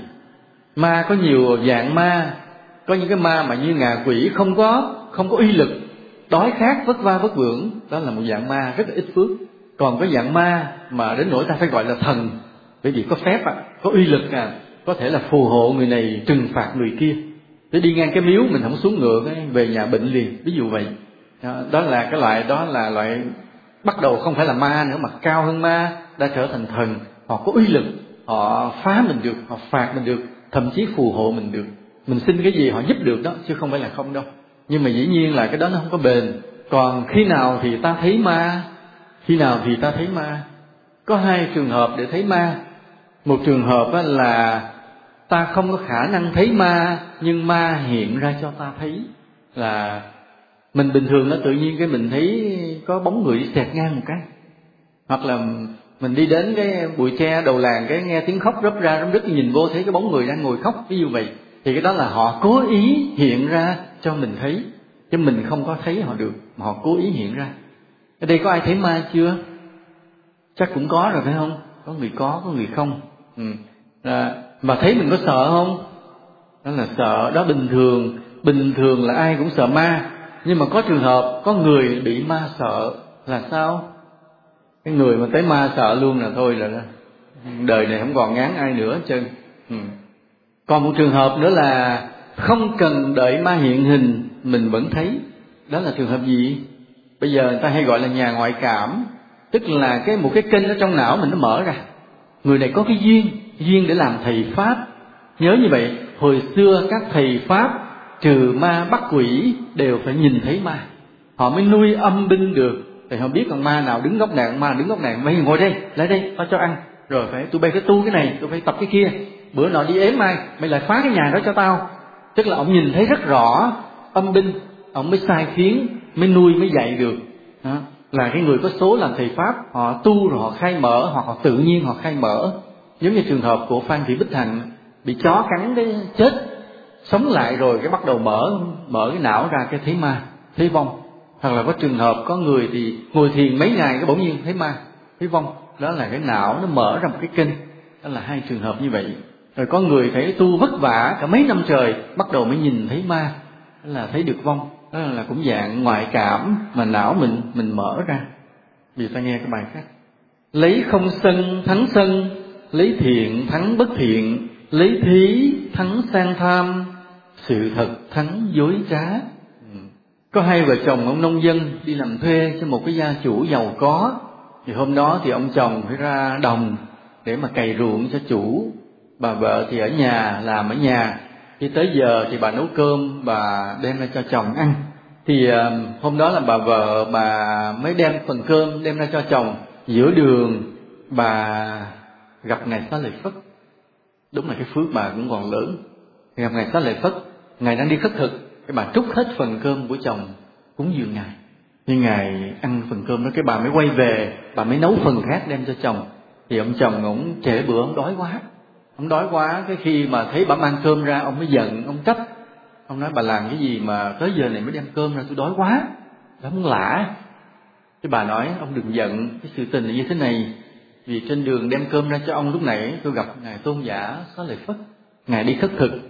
Ma có nhiều dạng ma. Có những cái ma mà như ngạ quỷ không có uy lực, đói khát vất va vất vưởng, đó là một dạng ma rất là ít phước. Còn có dạng ma mà đến nỗi ta phải gọi là thần, bởi vì có phép có uy lực có thể là phù hộ người này, trừng phạt người kia. Để đi ngang cái miếu mình không xuống ngựa về nhà bệnh liền, ví dụ vậy. Đó là cái loại, đó là loại bắt đầu không phải là ma nữa mà cao hơn ma, đã trở thành thần. Họ có uy lực, họ phá mình được, họ phạt mình được, thậm chí phù hộ mình được. Mình xin cái gì họ giúp được đó, chứ không phải là không đâu. Nhưng mà dĩ nhiên là cái đó nó không có bền. Còn khi nào thì ta thấy ma? Khi nào thì ta thấy ma? Có hai trường hợp để thấy ma. Một trường hợp là ta không có khả năng thấy ma, nhưng ma hiện ra cho ta thấy. Là mình bình thường tự nhiên cái mình thấy có bóng người đi xẹt ngang một cái. Hoặc là mình đi đến cái bụi tre đầu làng, cái nghe tiếng khóc rớp ra rớp rứt, nhìn vô thấy cái bóng người đang ngồi khóc, ví dụ vậy. Thì cái đó là họ cố ý hiện ra cho mình thấy, chứ mình không có thấy họ được, mà họ cố ý hiện ra. Ở đây có ai thấy ma chưa? Chắc cũng có rồi phải không? Có người có người không. Mà thấy mình có sợ không? Đó là sợ, đó bình thường là ai cũng sợ ma. Nhưng mà có trường hợp có người bị ma sợ là sao? Cái người mà tới ma sợ luôn là thôi là đời này không còn ngán ai nữa hết trơn. Còn một trường hợp nữa là không cần đợi ma hiện hình mình vẫn thấy. Đó là trường hợp gì? Bây giờ người ta hay gọi là nhà ngoại cảm. Tức là một cái kênh ở trong não mình nó mở ra. Người này có cái duyên để làm thầy Pháp. Nhớ như vậy, hồi xưa các thầy Pháp trừ ma bắt quỷ đều phải nhìn thấy ma, họ mới nuôi âm binh được. Thì họ biết con ma nào đứng góc này, con ma đứng góc này, mày ngồi đây, lại đây, tao cho ăn. Rồi tụi bay phải tu cái này, tụi bay tập cái kia. Bữa nọ đi ếm ai, mày lại phá cái nhà đó cho tao. Tức là ông nhìn thấy rất rõ âm binh, ông mới sai khiến, mới nuôi, mới dạy được. Đó là cái người có số làm thầy Pháp, họ tu rồi họ khai mở, hoặc họ tự nhiên họ khai mở. Giống như trường hợp của Phan Thị Bích Hằng bị chó cắn cái chết, sống lại rồi cái bắt đầu mở cái não ra cái thấy ma, thấy vong. Hoặc là có trường hợp có người thì ngồi thiền mấy ngày cái bỗng nhiên thấy ma, thấy vong. Đó là cái não nó mở ra một cái kênh. Đó là hai trường hợp như vậy. Rồi có người thấy tu vất vả cả mấy năm trời, bắt đầu mới nhìn thấy ma, đó là thấy được vong. Đó là cũng dạng ngoại cảm mà não mình mở ra. Vì ta nghe cái bài khác: lấy không sân thắng sân, lấy thiện thắng bất thiện, lấy thí thắng sang tham, sự thật thắng dối trá. Có hai vợ chồng ông nông dân đi làm thuê cho một cái gia chủ giàu có. Thì hôm đó thì ông chồng phải ra đồng để mà cày ruộng cho chủ, bà vợ thì ở nhà làm ở nhà. Khi tới giờ thì bà nấu cơm, bà đem ra cho chồng ăn. Thì hôm đó là bà vợ bà mới đem phần cơm đem ra cho chồng. Giữa đường bà gặp ngài Xá Lợi Phất. Đúng là cái phước bà cũng còn lớn. Gặp ngài Xá Lợi Phất, ngài đang đi khất thực, cái bà trút hết phần cơm của chồng cúng dường ngài. Nhưng ngài ăn phần cơm đó, cái bà mới quay về, bà mới nấu phần khác đem cho chồng. Thì ông chồng ổng trễ bữa, ông đói quá. Cái khi mà thấy bà mang cơm ra, ông mới giận, ông trách. Ông nói: bà làm cái gì mà tới giờ này mới đem cơm ra, tôi đói quá. Đó không lạ. Cái bà nói: ông đừng giận, cái sự tình là như thế này. Vì trên đường đem cơm ra cho ông lúc nãy tôi gặp ngài Tôn giả Xá Lợi Phất, ngài đi khất thực.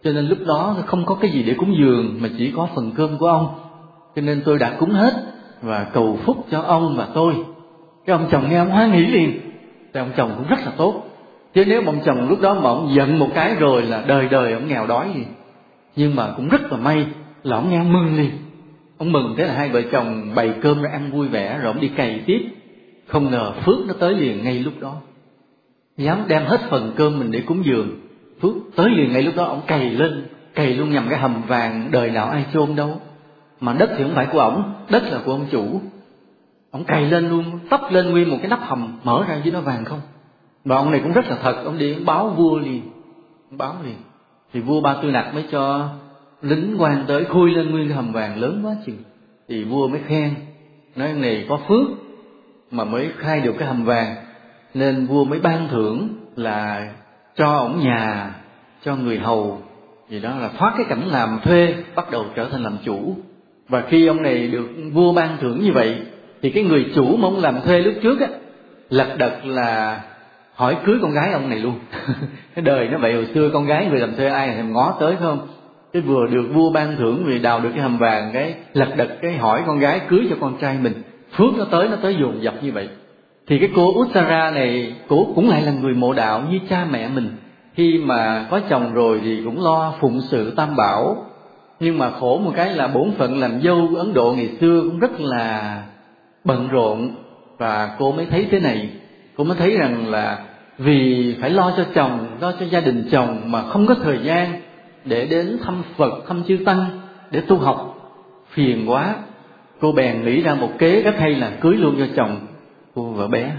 cho nên lúc đó không có cái gì để cúng dường mà chỉ có phần cơm của ông, cho nên tôi đã cúng hết và cầu phúc cho ông và tôi. Cái ông chồng nghe ông hoan hỉ liền, thì ông chồng cũng rất là tốt. Chứ nếu ông chồng lúc đó mà ông giận một cái rồi là đời đời ông nghèo đói gì. Nhưng mà cũng rất là may là ông nghe ông mừng liền. Ông mừng thế là hai vợ chồng bày cơm ra ăn vui vẻ, rồi ông đi cày tiếp. Không ngờ phước nó tới liền ngay lúc đó. Dám đem hết phần cơm mình để cúng dường, phước tới liền ngay lúc đó. Ông cày lên, cày luôn nhằm cái hầm vàng đời nào ai chôn đâu. Mà đất thì không phải của ổng, đất là của ông chủ. Ông cày lên luôn, tấp lên nguyên một cái nắp hầm, mở ra dưới nó vàng không. Mà ông này cũng rất là thật, ông đi báo vua liền, báo liền. Thì vua Ba Tư Nặc mới cho lính quan tới khui lên nguyên cái hầm vàng lớn quá chừng. Thì vua mới khen, nói ông này có phước mà mới khai được cái hầm vàng, nên vua mới ban thưởng là cho ổng nhà, cho người hầu, vì đó là thoát cái cảnh làm thuê, bắt đầu trở thành làm chủ. Và khi ông này được vua ban thưởng như vậy, thì cái người chủ mà ông làm thuê lúc trước á, lật đật là hỏi cưới con gái ông này luôn. Cái đời nó vậy, hồi xưa con gái người làm thuê ai thèm ngó tới phải không? Cái vừa được vua ban thưởng vì đào được cái hầm vàng, cái lật đật cái hỏi con gái cưới cho con trai mình. Phước nó tới dồn dập như vậy. Thì cái cô Uttara này, cô cũng lại là người mộ đạo như cha mẹ mình. Khi mà có chồng rồi thì cũng lo phụng sự tam bảo. Nhưng mà khổ một cái là bổn phận làm dâu Ấn Độ ngày xưa cũng rất là bận rộn. Và cô mới thấy thế này, cô mới thấy rằng là vì phải lo cho chồng, lo cho gia đình chồng mà không có thời gian để đến thăm Phật, thăm chư Tăng, để tu học, phiền quá. Cô bèn nghĩ ra một kế rất hay là cưới luôn cho chồng cô vợ bé.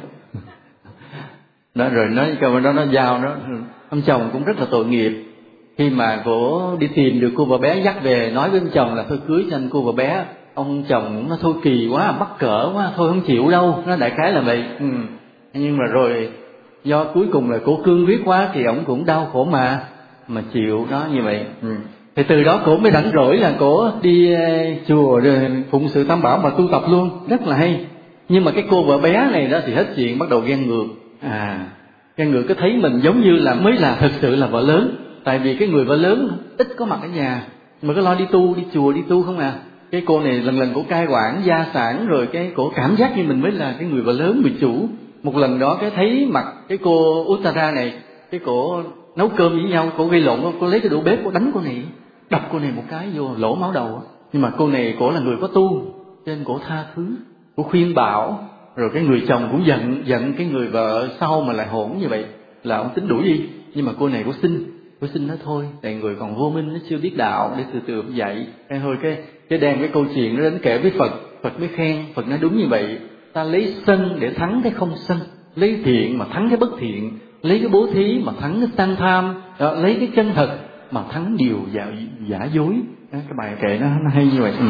Đó, rồi nói câu đó nó giao đó. Ông chồng cũng rất là tội nghiệp. Khi mà cô đi tìm được cô vợ bé dắt về, nói với ông chồng là thôi cưới cho anh cô vợ bé. Ông chồng nó thôi kỳ quá, mắc cỡ quá, thôi không chịu đâu. Nó đại khái là vậy. Nhưng mà rồi do cuối cùng là cô cương quyết quá thì ổng cũng đau khổ mà chịu đó như vậy. Thì từ đó cổ mới rảnh rỗi là cổ đi chùa rồi phụng sự tam bảo mà tu tập luôn, rất là hay. Nhưng mà cái cô vợ bé này đó thì hết chuyện, bắt đầu ghen ngược. Ghen ngược cứ thấy mình giống như là mới là thực sự là vợ lớn. Tại vì cái người vợ lớn ít có mặt ở nhà, mà cứ lo đi tu, đi chùa, đi tu không à. Cái cô này lần lần cổ cai quản gia sản, rồi cái cổ cảm giác như mình mới là cái người vợ lớn, người chủ. Một lần đó cái thấy mặt cái cô Uttara này, cái cổ nấu cơm với nhau, cổ gây lộn, cô lấy cái đũa bếp, cô đánh cô này, đập cô này một cái vô lỗ máu đầu. Nhưng mà cô này cổ là người có tu, cho nên cổ tha thứ, cổ khuyên bảo. Rồi cái người chồng cũng giận cái người vợ sau mà lại hỗn như vậy, là ông tính đuổi đi. Nhưng mà cô này cổ xin nó thôi, tại người còn vô minh, nó chưa biết đạo, để từ từ dạy. Thôi cái đem cái câu chuyện nó đến kể với Phật, Phật mới khen. Phật nói đúng như vậy, ta lấy sân để thắng cái không sân, lấy thiện mà thắng cái bất thiện, lấy cái bố thí mà thắng cái tăng tham, lấy cái chân thật mà thắng điều giả dối. Cái bài kệ nó hay như vậy.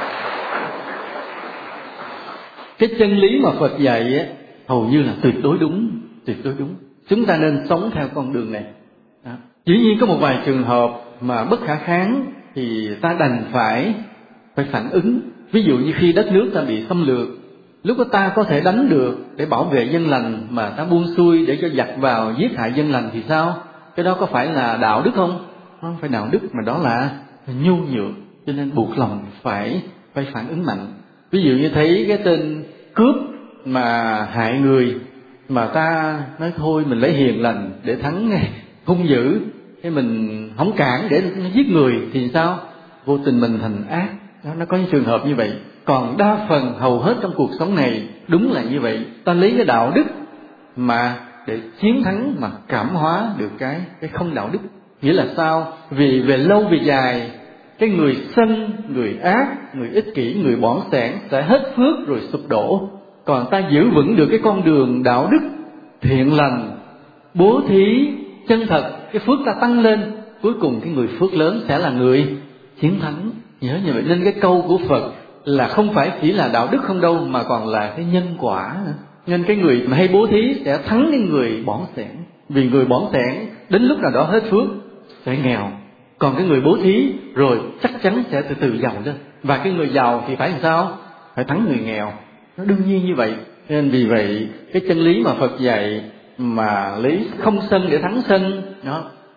Cái chân lý mà Phật dạy á, hầu như là tuyệt đối đúng. Chúng ta nên sống theo con đường này. Dĩ nhiên có một vài trường hợp mà bất khả kháng thì ta đành phải phản ứng. Ví dụ như khi đất nước ta bị xâm lược, lúc đó ta có thể đánh được để bảo vệ dân lành, mà ta buông xuôi để cho giặc vào giết hại dân lành thì sao? Cái đó có phải là đạo đức không? Nó không phải đạo đức, mà đó là nhu nhược. Cho nên buộc lòng phải phản ứng mạnh. Ví dụ như thấy cái tên cướp mà hại người, mà ta nói thôi mình lấy hiền lành để thắng hung dữ, cái mình không cản để nó giết người thì sao? Vô tình mình thành ác. Đó, nó có những trường hợp như vậy. Còn đa phần hầu hết trong cuộc sống này đúng là như vậy. Ta lấy cái đạo đức mà để chiến thắng, mà cảm hóa được cái không đạo đức. Nghĩa là sao? Vì về lâu về dài, cái người sân, người ác, người ích kỷ, người bỏn sẻn sẽ hết phước rồi sụp đổ. Còn ta giữ vững được cái con đường đạo đức, thiện lành, bố thí, chân thật, cái phước ta tăng lên, cuối cùng cái người phước lớn sẽ là người chiến thắng. Nhớ như vậy. Nên cái câu của Phật là không phải chỉ là đạo đức không đâu, mà còn là cái nhân quả nữa. Nên cái người mà hay bố thí sẽ thắng cái người bỏn sẻn. Vì người bỏn sẻn đến lúc nào đó hết phước sẽ nghèo. Còn cái người bố thí rồi chắc chắn sẽ từ từ giàu lên. Và cái người giàu thì phải làm sao? Phải thắng người nghèo. Nó đương nhiên như vậy. Nên vì vậy cái chân lý mà Phật dạy mà lấy không sân để thắng sân đó,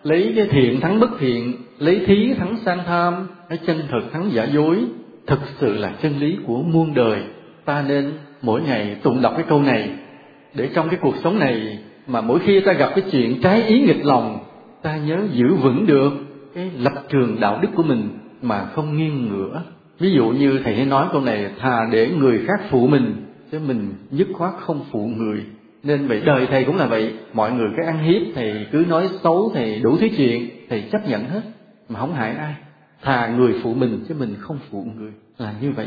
lấy cái thiện thắng bất thiện, lấy thí thắng sang tham, lấy chân thật thắng giả dối, thực sự là chân lý của muôn đời. Ta nên mỗi ngày tụng đọc cái câu này, để trong cái cuộc sống này mà mỗi khi ta gặp cái chuyện trái ý nghịch lòng, ta nhớ giữ vững được cái lập trường đạo đức của mình mà không nghiêng ngửa. Ví dụ như thầy hay nói câu này, thà để người khác phụ mình, chứ mình dứt khoát không phụ người. Nên vậy đời thầy cũng là vậy, mọi người cái ăn hiếp thầy cứ nói xấu thầy đủ thứ chuyện, thầy chấp nhận hết mà không hại ai. Thà người phụ mình chứ mình không phụ người, là như vậy.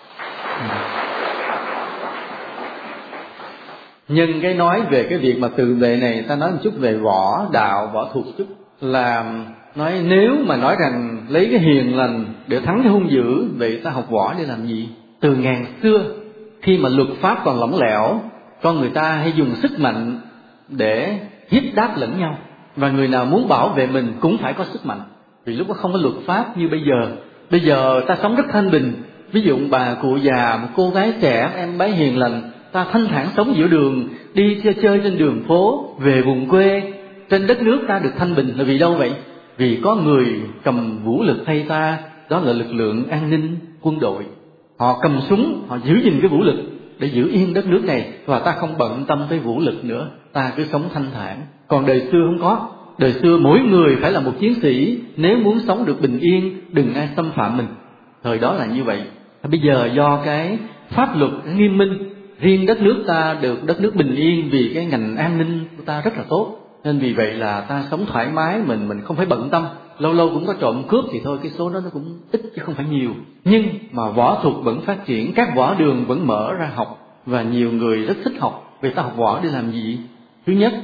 Nhân cái nói về cái việc mà tự vệ này, ta nói một chút về võ đạo, võ thuật chút. Là nói nếu mà nói rằng lấy cái hiền lành để thắng cái hung dữ, vậy ta học võ để làm gì? Từ ngàn xưa, khi mà luật pháp còn lỏng lẻo, con người ta hay dùng sức mạnh để hiếp đáp lẫn nhau. Và người nào muốn bảo vệ mình cũng phải có sức mạnh, vì lúc đó không có luật pháp như bây giờ. Bây giờ ta sống rất thanh bình. Ví dụ bà cụ già, một cô gái trẻ, em bé hiền lành, ta thanh thản sống giữa đường, đi chơi trên đường phố, về vùng quê. Trên đất nước ta được thanh bình là vì đâu vậy? Vì có người cầm vũ lực thay ta, đó là lực lượng an ninh, quân đội. Họ cầm súng, họ giữ gìn cái vũ lực để giữ yên đất nước này, và ta không bận tâm tới vũ lực nữa, ta cứ sống thanh thản. Còn đời xưa không có. Đời xưa mỗi người phải là một chiến sĩ, nếu muốn sống được bình yên, đừng ai xâm phạm mình. Thời đó là như vậy. Bây giờ do cái pháp luật nghiêm minh, riêng đất nước ta được đất nước bình yên vì cái ngành an ninh của ta rất là tốt. Nên vì vậy là ta sống thoải mái, mình không phải bận tâm. Lâu lâu cũng có trộm cướp thì thôi, cái số đó nó cũng ít chứ không phải nhiều. Nhưng mà võ thuật vẫn phát triển, các võ đường vẫn mở ra học, và nhiều người rất thích học. Vì ta học võ để làm gì? Thứ nhất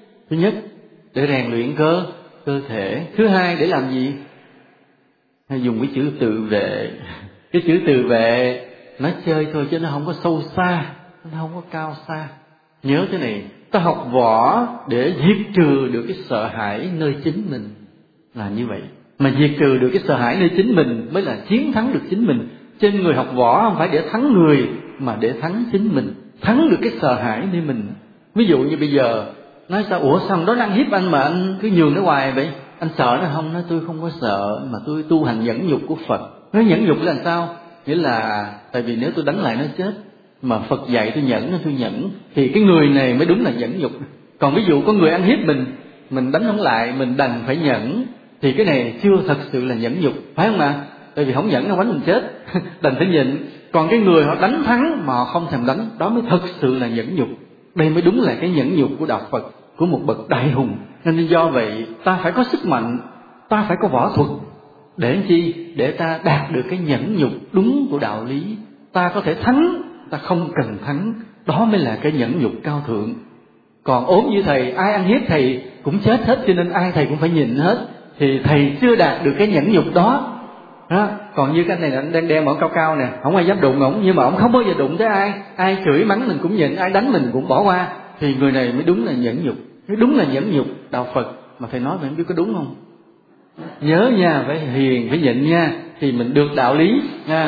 để rèn luyện cơ thể. Thứ hai để làm gì? Hay dùng cái chữ tự vệ. Cái chữ tự vệ nói chơi thôi chứ nó không có sâu xa, nó không có cao xa. Nhớ thế này, ta học võ để diệt trừ được cái sợ hãi nơi chính mình, là như vậy. Mà diệt trừ được cái sợ hãi nơi chính mình mới là chiến thắng được chính mình. Trên người học võ không phải để thắng người, mà để thắng chính mình, thắng được cái sợ hãi nơi mình. Ví dụ như bây giờ nói sao, ủa sao đó ăn hiếp anh mà anh cứ nhường nó hoài vậy? Anh sợ nó không? Nói tôi không có sợ, mà tôi tu hành nhẫn nhục của Phật. Nói nhẫn nhục là làm sao? Nghĩa là tại vì nếu tôi đánh lại nó chết, mà Phật dạy tôi nhẫn nên tôi nhẫn, thì cái người này mới đúng là nhẫn nhục. Còn ví dụ có người ăn hiếp mình đánh không lại, mình đành phải nhẫn, thì cái này chưa thật sự là nhẫn nhục, phải không ạ? Tại vì không nhẫn nó quánh mình chết, đành phải nhịn. Còn cái người họ đánh thắng mà họ không thèm đánh, đó mới thật sự là nhẫn nhục. Đây mới đúng là cái nhẫn nhục của đạo Phật, của một bậc đại hùng. Nên do vậy ta phải có sức mạnh, ta phải có võ thuật. Để chi? Để ta đạt được cái nhẫn nhục đúng của đạo lý. Ta có thể thắng, ta không cần thắng, đó mới là cái nhẫn nhục cao thượng. Còn ốm như thầy, ai ăn hiếp thầy cũng chết hết, cho nên ai thầy cũng phải nhịn hết, thì thầy chưa đạt được cái nhẫn nhục đó. Còn như cái này là anh đang đeo mỏ cao cao nè, không ai dám đụng ổng, nhưng mà ổng không bao giờ đụng tới ai. Ai chửi mắng mình cũng nhịn, ai đánh mình cũng bỏ qua, thì người này mới đúng là nhẫn nhục. Cái đúng là nhẫn nhục đạo Phật. Mà thầy nói vậy không biết có đúng không? Nhớ nha, phải hiền, phải nhịn nha, thì mình được đạo lý nha.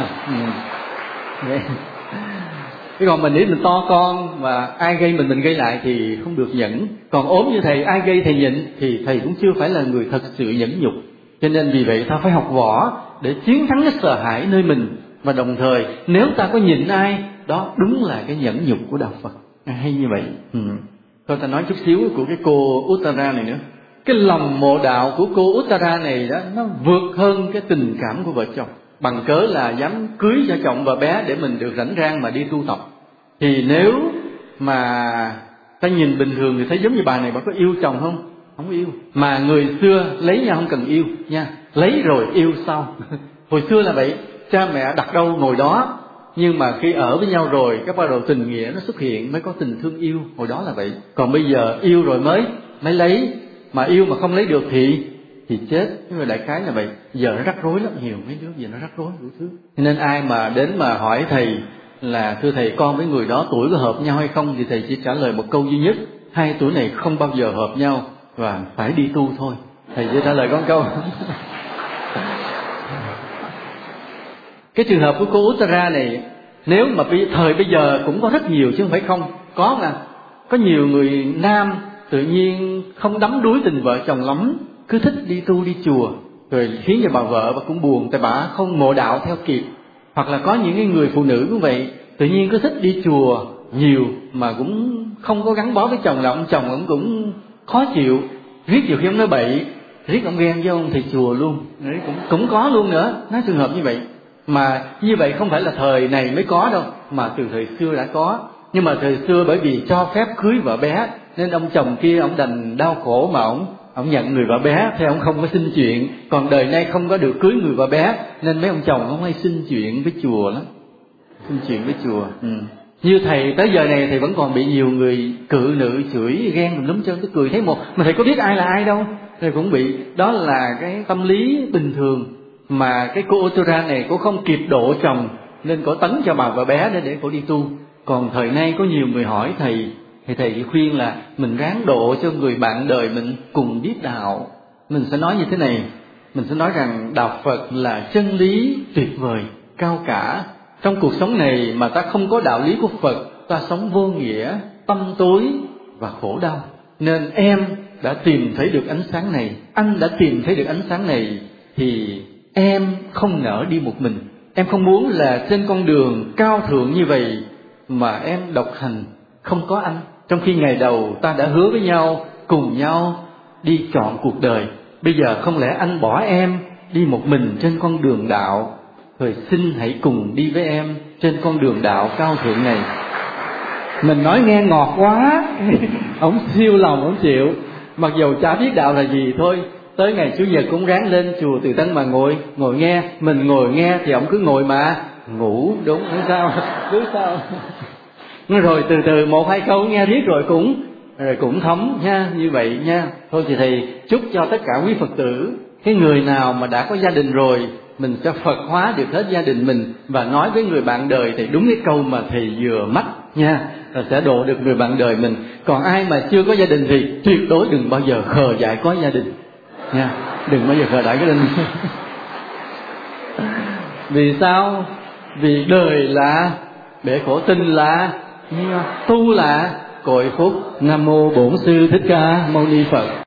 Cái còn mình nghĩ mình to con và ai gây mình gây lại thì không được nhẫn. Còn ốm như thầy, ai gây thầy nhịn thì thầy cũng chưa phải là người thật sự nhẫn nhục. Cho nên vì vậy ta phải học võ để chiến thắng cái sợ hãi nơi mình. Và đồng thời nếu ta có nhịn ai, đó đúng là cái nhẫn nhục của đạo Phật. Hay như vậy. Thôi ta nói chút xíu của cái cô Uttara này nữa. Cái lòng mộ đạo của cô Uttara này đó, nó vượt hơn cái tình cảm của vợ chồng, bằng cớ là dám cưới cho chồng vợ bé để mình được rảnh rang mà đi tu tập. Thì nếu mà ta nhìn bình thường thì thấy giống như bà này, bà có yêu chồng không? Không yêu. Mà người xưa lấy nhau không cần yêu nha, lấy rồi yêu sau. Hồi xưa là vậy, cha mẹ đặt đâu ngồi đó. Nhưng mà khi ở với nhau rồi, các bắt đầu tình nghĩa nó xuất hiện, mới có tình thương yêu. Hồi đó là vậy. Còn bây giờ yêu rồi mới lấy, mà yêu mà không lấy được thì chết. Nhưng mà đại khái là vậy. Giờ nó rắc rối lắm, nhiều mấy đứa giờ nó rắc rối đủ thứ. Nên ai mà đến mà hỏi thầy là thưa thầy, con với người đó tuổi có hợp nhau hay không, thì thầy chỉ trả lời một câu duy nhất: 2 tuổi này không bao giờ hợp nhau và phải đi tu thôi. Thầy chỉ trả lời con câu. Cái trường hợp của cô Uttara này, nếu mà thời bây giờ cũng có rất nhiều chứ không phải không. Có mà, có nhiều người nam tự nhiên không đắm đuối tình vợ chồng lắm, cứ thích đi tu đi chùa, rồi khiến cho bà vợ bà cũng buồn, tại bà không ngộ đạo theo kịp. Hoặc là có những cái người phụ nữ cũng vậy, tự nhiên cứ thích đi chùa nhiều mà cũng không có gắn bó với chồng, là ông chồng ông cũng khó chịu, riết nhiều khi ông nói bậy, riết ông ghen với ông thầy chùa luôn, đấy cũng có luôn nữa, nói trường hợp như vậy. Mà như vậy không phải là thời này mới có đâu, mà từ thời xưa đã có. Nhưng mà thời xưa bởi vì cho phép cưới vợ bé, nên ông chồng kia ông đành đau khổ mà ông nhận người vợ bé, thì ông không có xin chuyện. Còn đời nay không có được cưới người vợ bé, nên mấy ông chồng ông hay xin chuyện với chùa lắm, xin chuyện với chùa. Như thầy tới giờ này thầy vẫn còn bị nhiều người cự nữ chửi ghen mình lắm trơn, tôi cười thấy một mà thầy có biết ai là ai đâu, thầy cũng bị. Đó là cái tâm lý bình thường, mà cái cô Otora này cô không kịp độ chồng nên cô tấn cho bà vợ bé để cô đi tu. Còn thời nay có nhiều người hỏi thầy, thì thầy khuyên là mình ráng độ cho người bạn đời mình cùng biết đạo. Mình sẽ nói như thế này, mình sẽ nói rằng đạo Phật là chân lý tuyệt vời, cao cả. Trong cuộc sống này mà ta không có đạo lý của Phật, ta sống vô nghĩa, tâm tối và khổ đau. Nên em đã tìm thấy được ánh sáng này, anh đã tìm thấy được ánh sáng này, thì em không nỡ đi một mình. Em không muốn là trên con đường cao thượng như vậy mà em độc hành, không có anh. Trong khi ngày đầu ta đã hứa với nhau, cùng nhau đi chọn cuộc đời. Bây giờ không lẽ anh bỏ em đi một mình trên con đường đạo? Rồi xin hãy cùng đi với em trên con đường đạo cao thượng này. Mình nói nghe ngọt quá, ổng siêu lòng, ổng chịu. Mặc dù chả biết đạo là gì thôi. Tới ngày Chủ nhật cũng ráng lên chùa Từ Tân mà ngồi nghe. Mình ngồi nghe thì ổng cứ ngồi mà ngủ, đúng không sao? Cứ sao? Rồi từ từ một hai câu nghe riết rồi cũng thấm nha, như vậy nha. Thôi thì thầy chúc cho tất cả quý Phật tử, cái người nào mà đã có gia đình rồi, mình sẽ Phật hóa được hết gia đình mình, và nói với người bạn đời thì đúng cái câu mà thầy vừa mách nha, là sẽ độ được người bạn đời mình. Còn ai mà chưa có gia đình thì tuyệt đối đừng bao giờ khờ dại có gia đình nha, đừng bao giờ khờ dại cái đình. Vì sao? Vì đời là bể khổ, tình là tu là cội phúc. Nam mô Bổn Sư Thích Ca Mâu Ni Phật.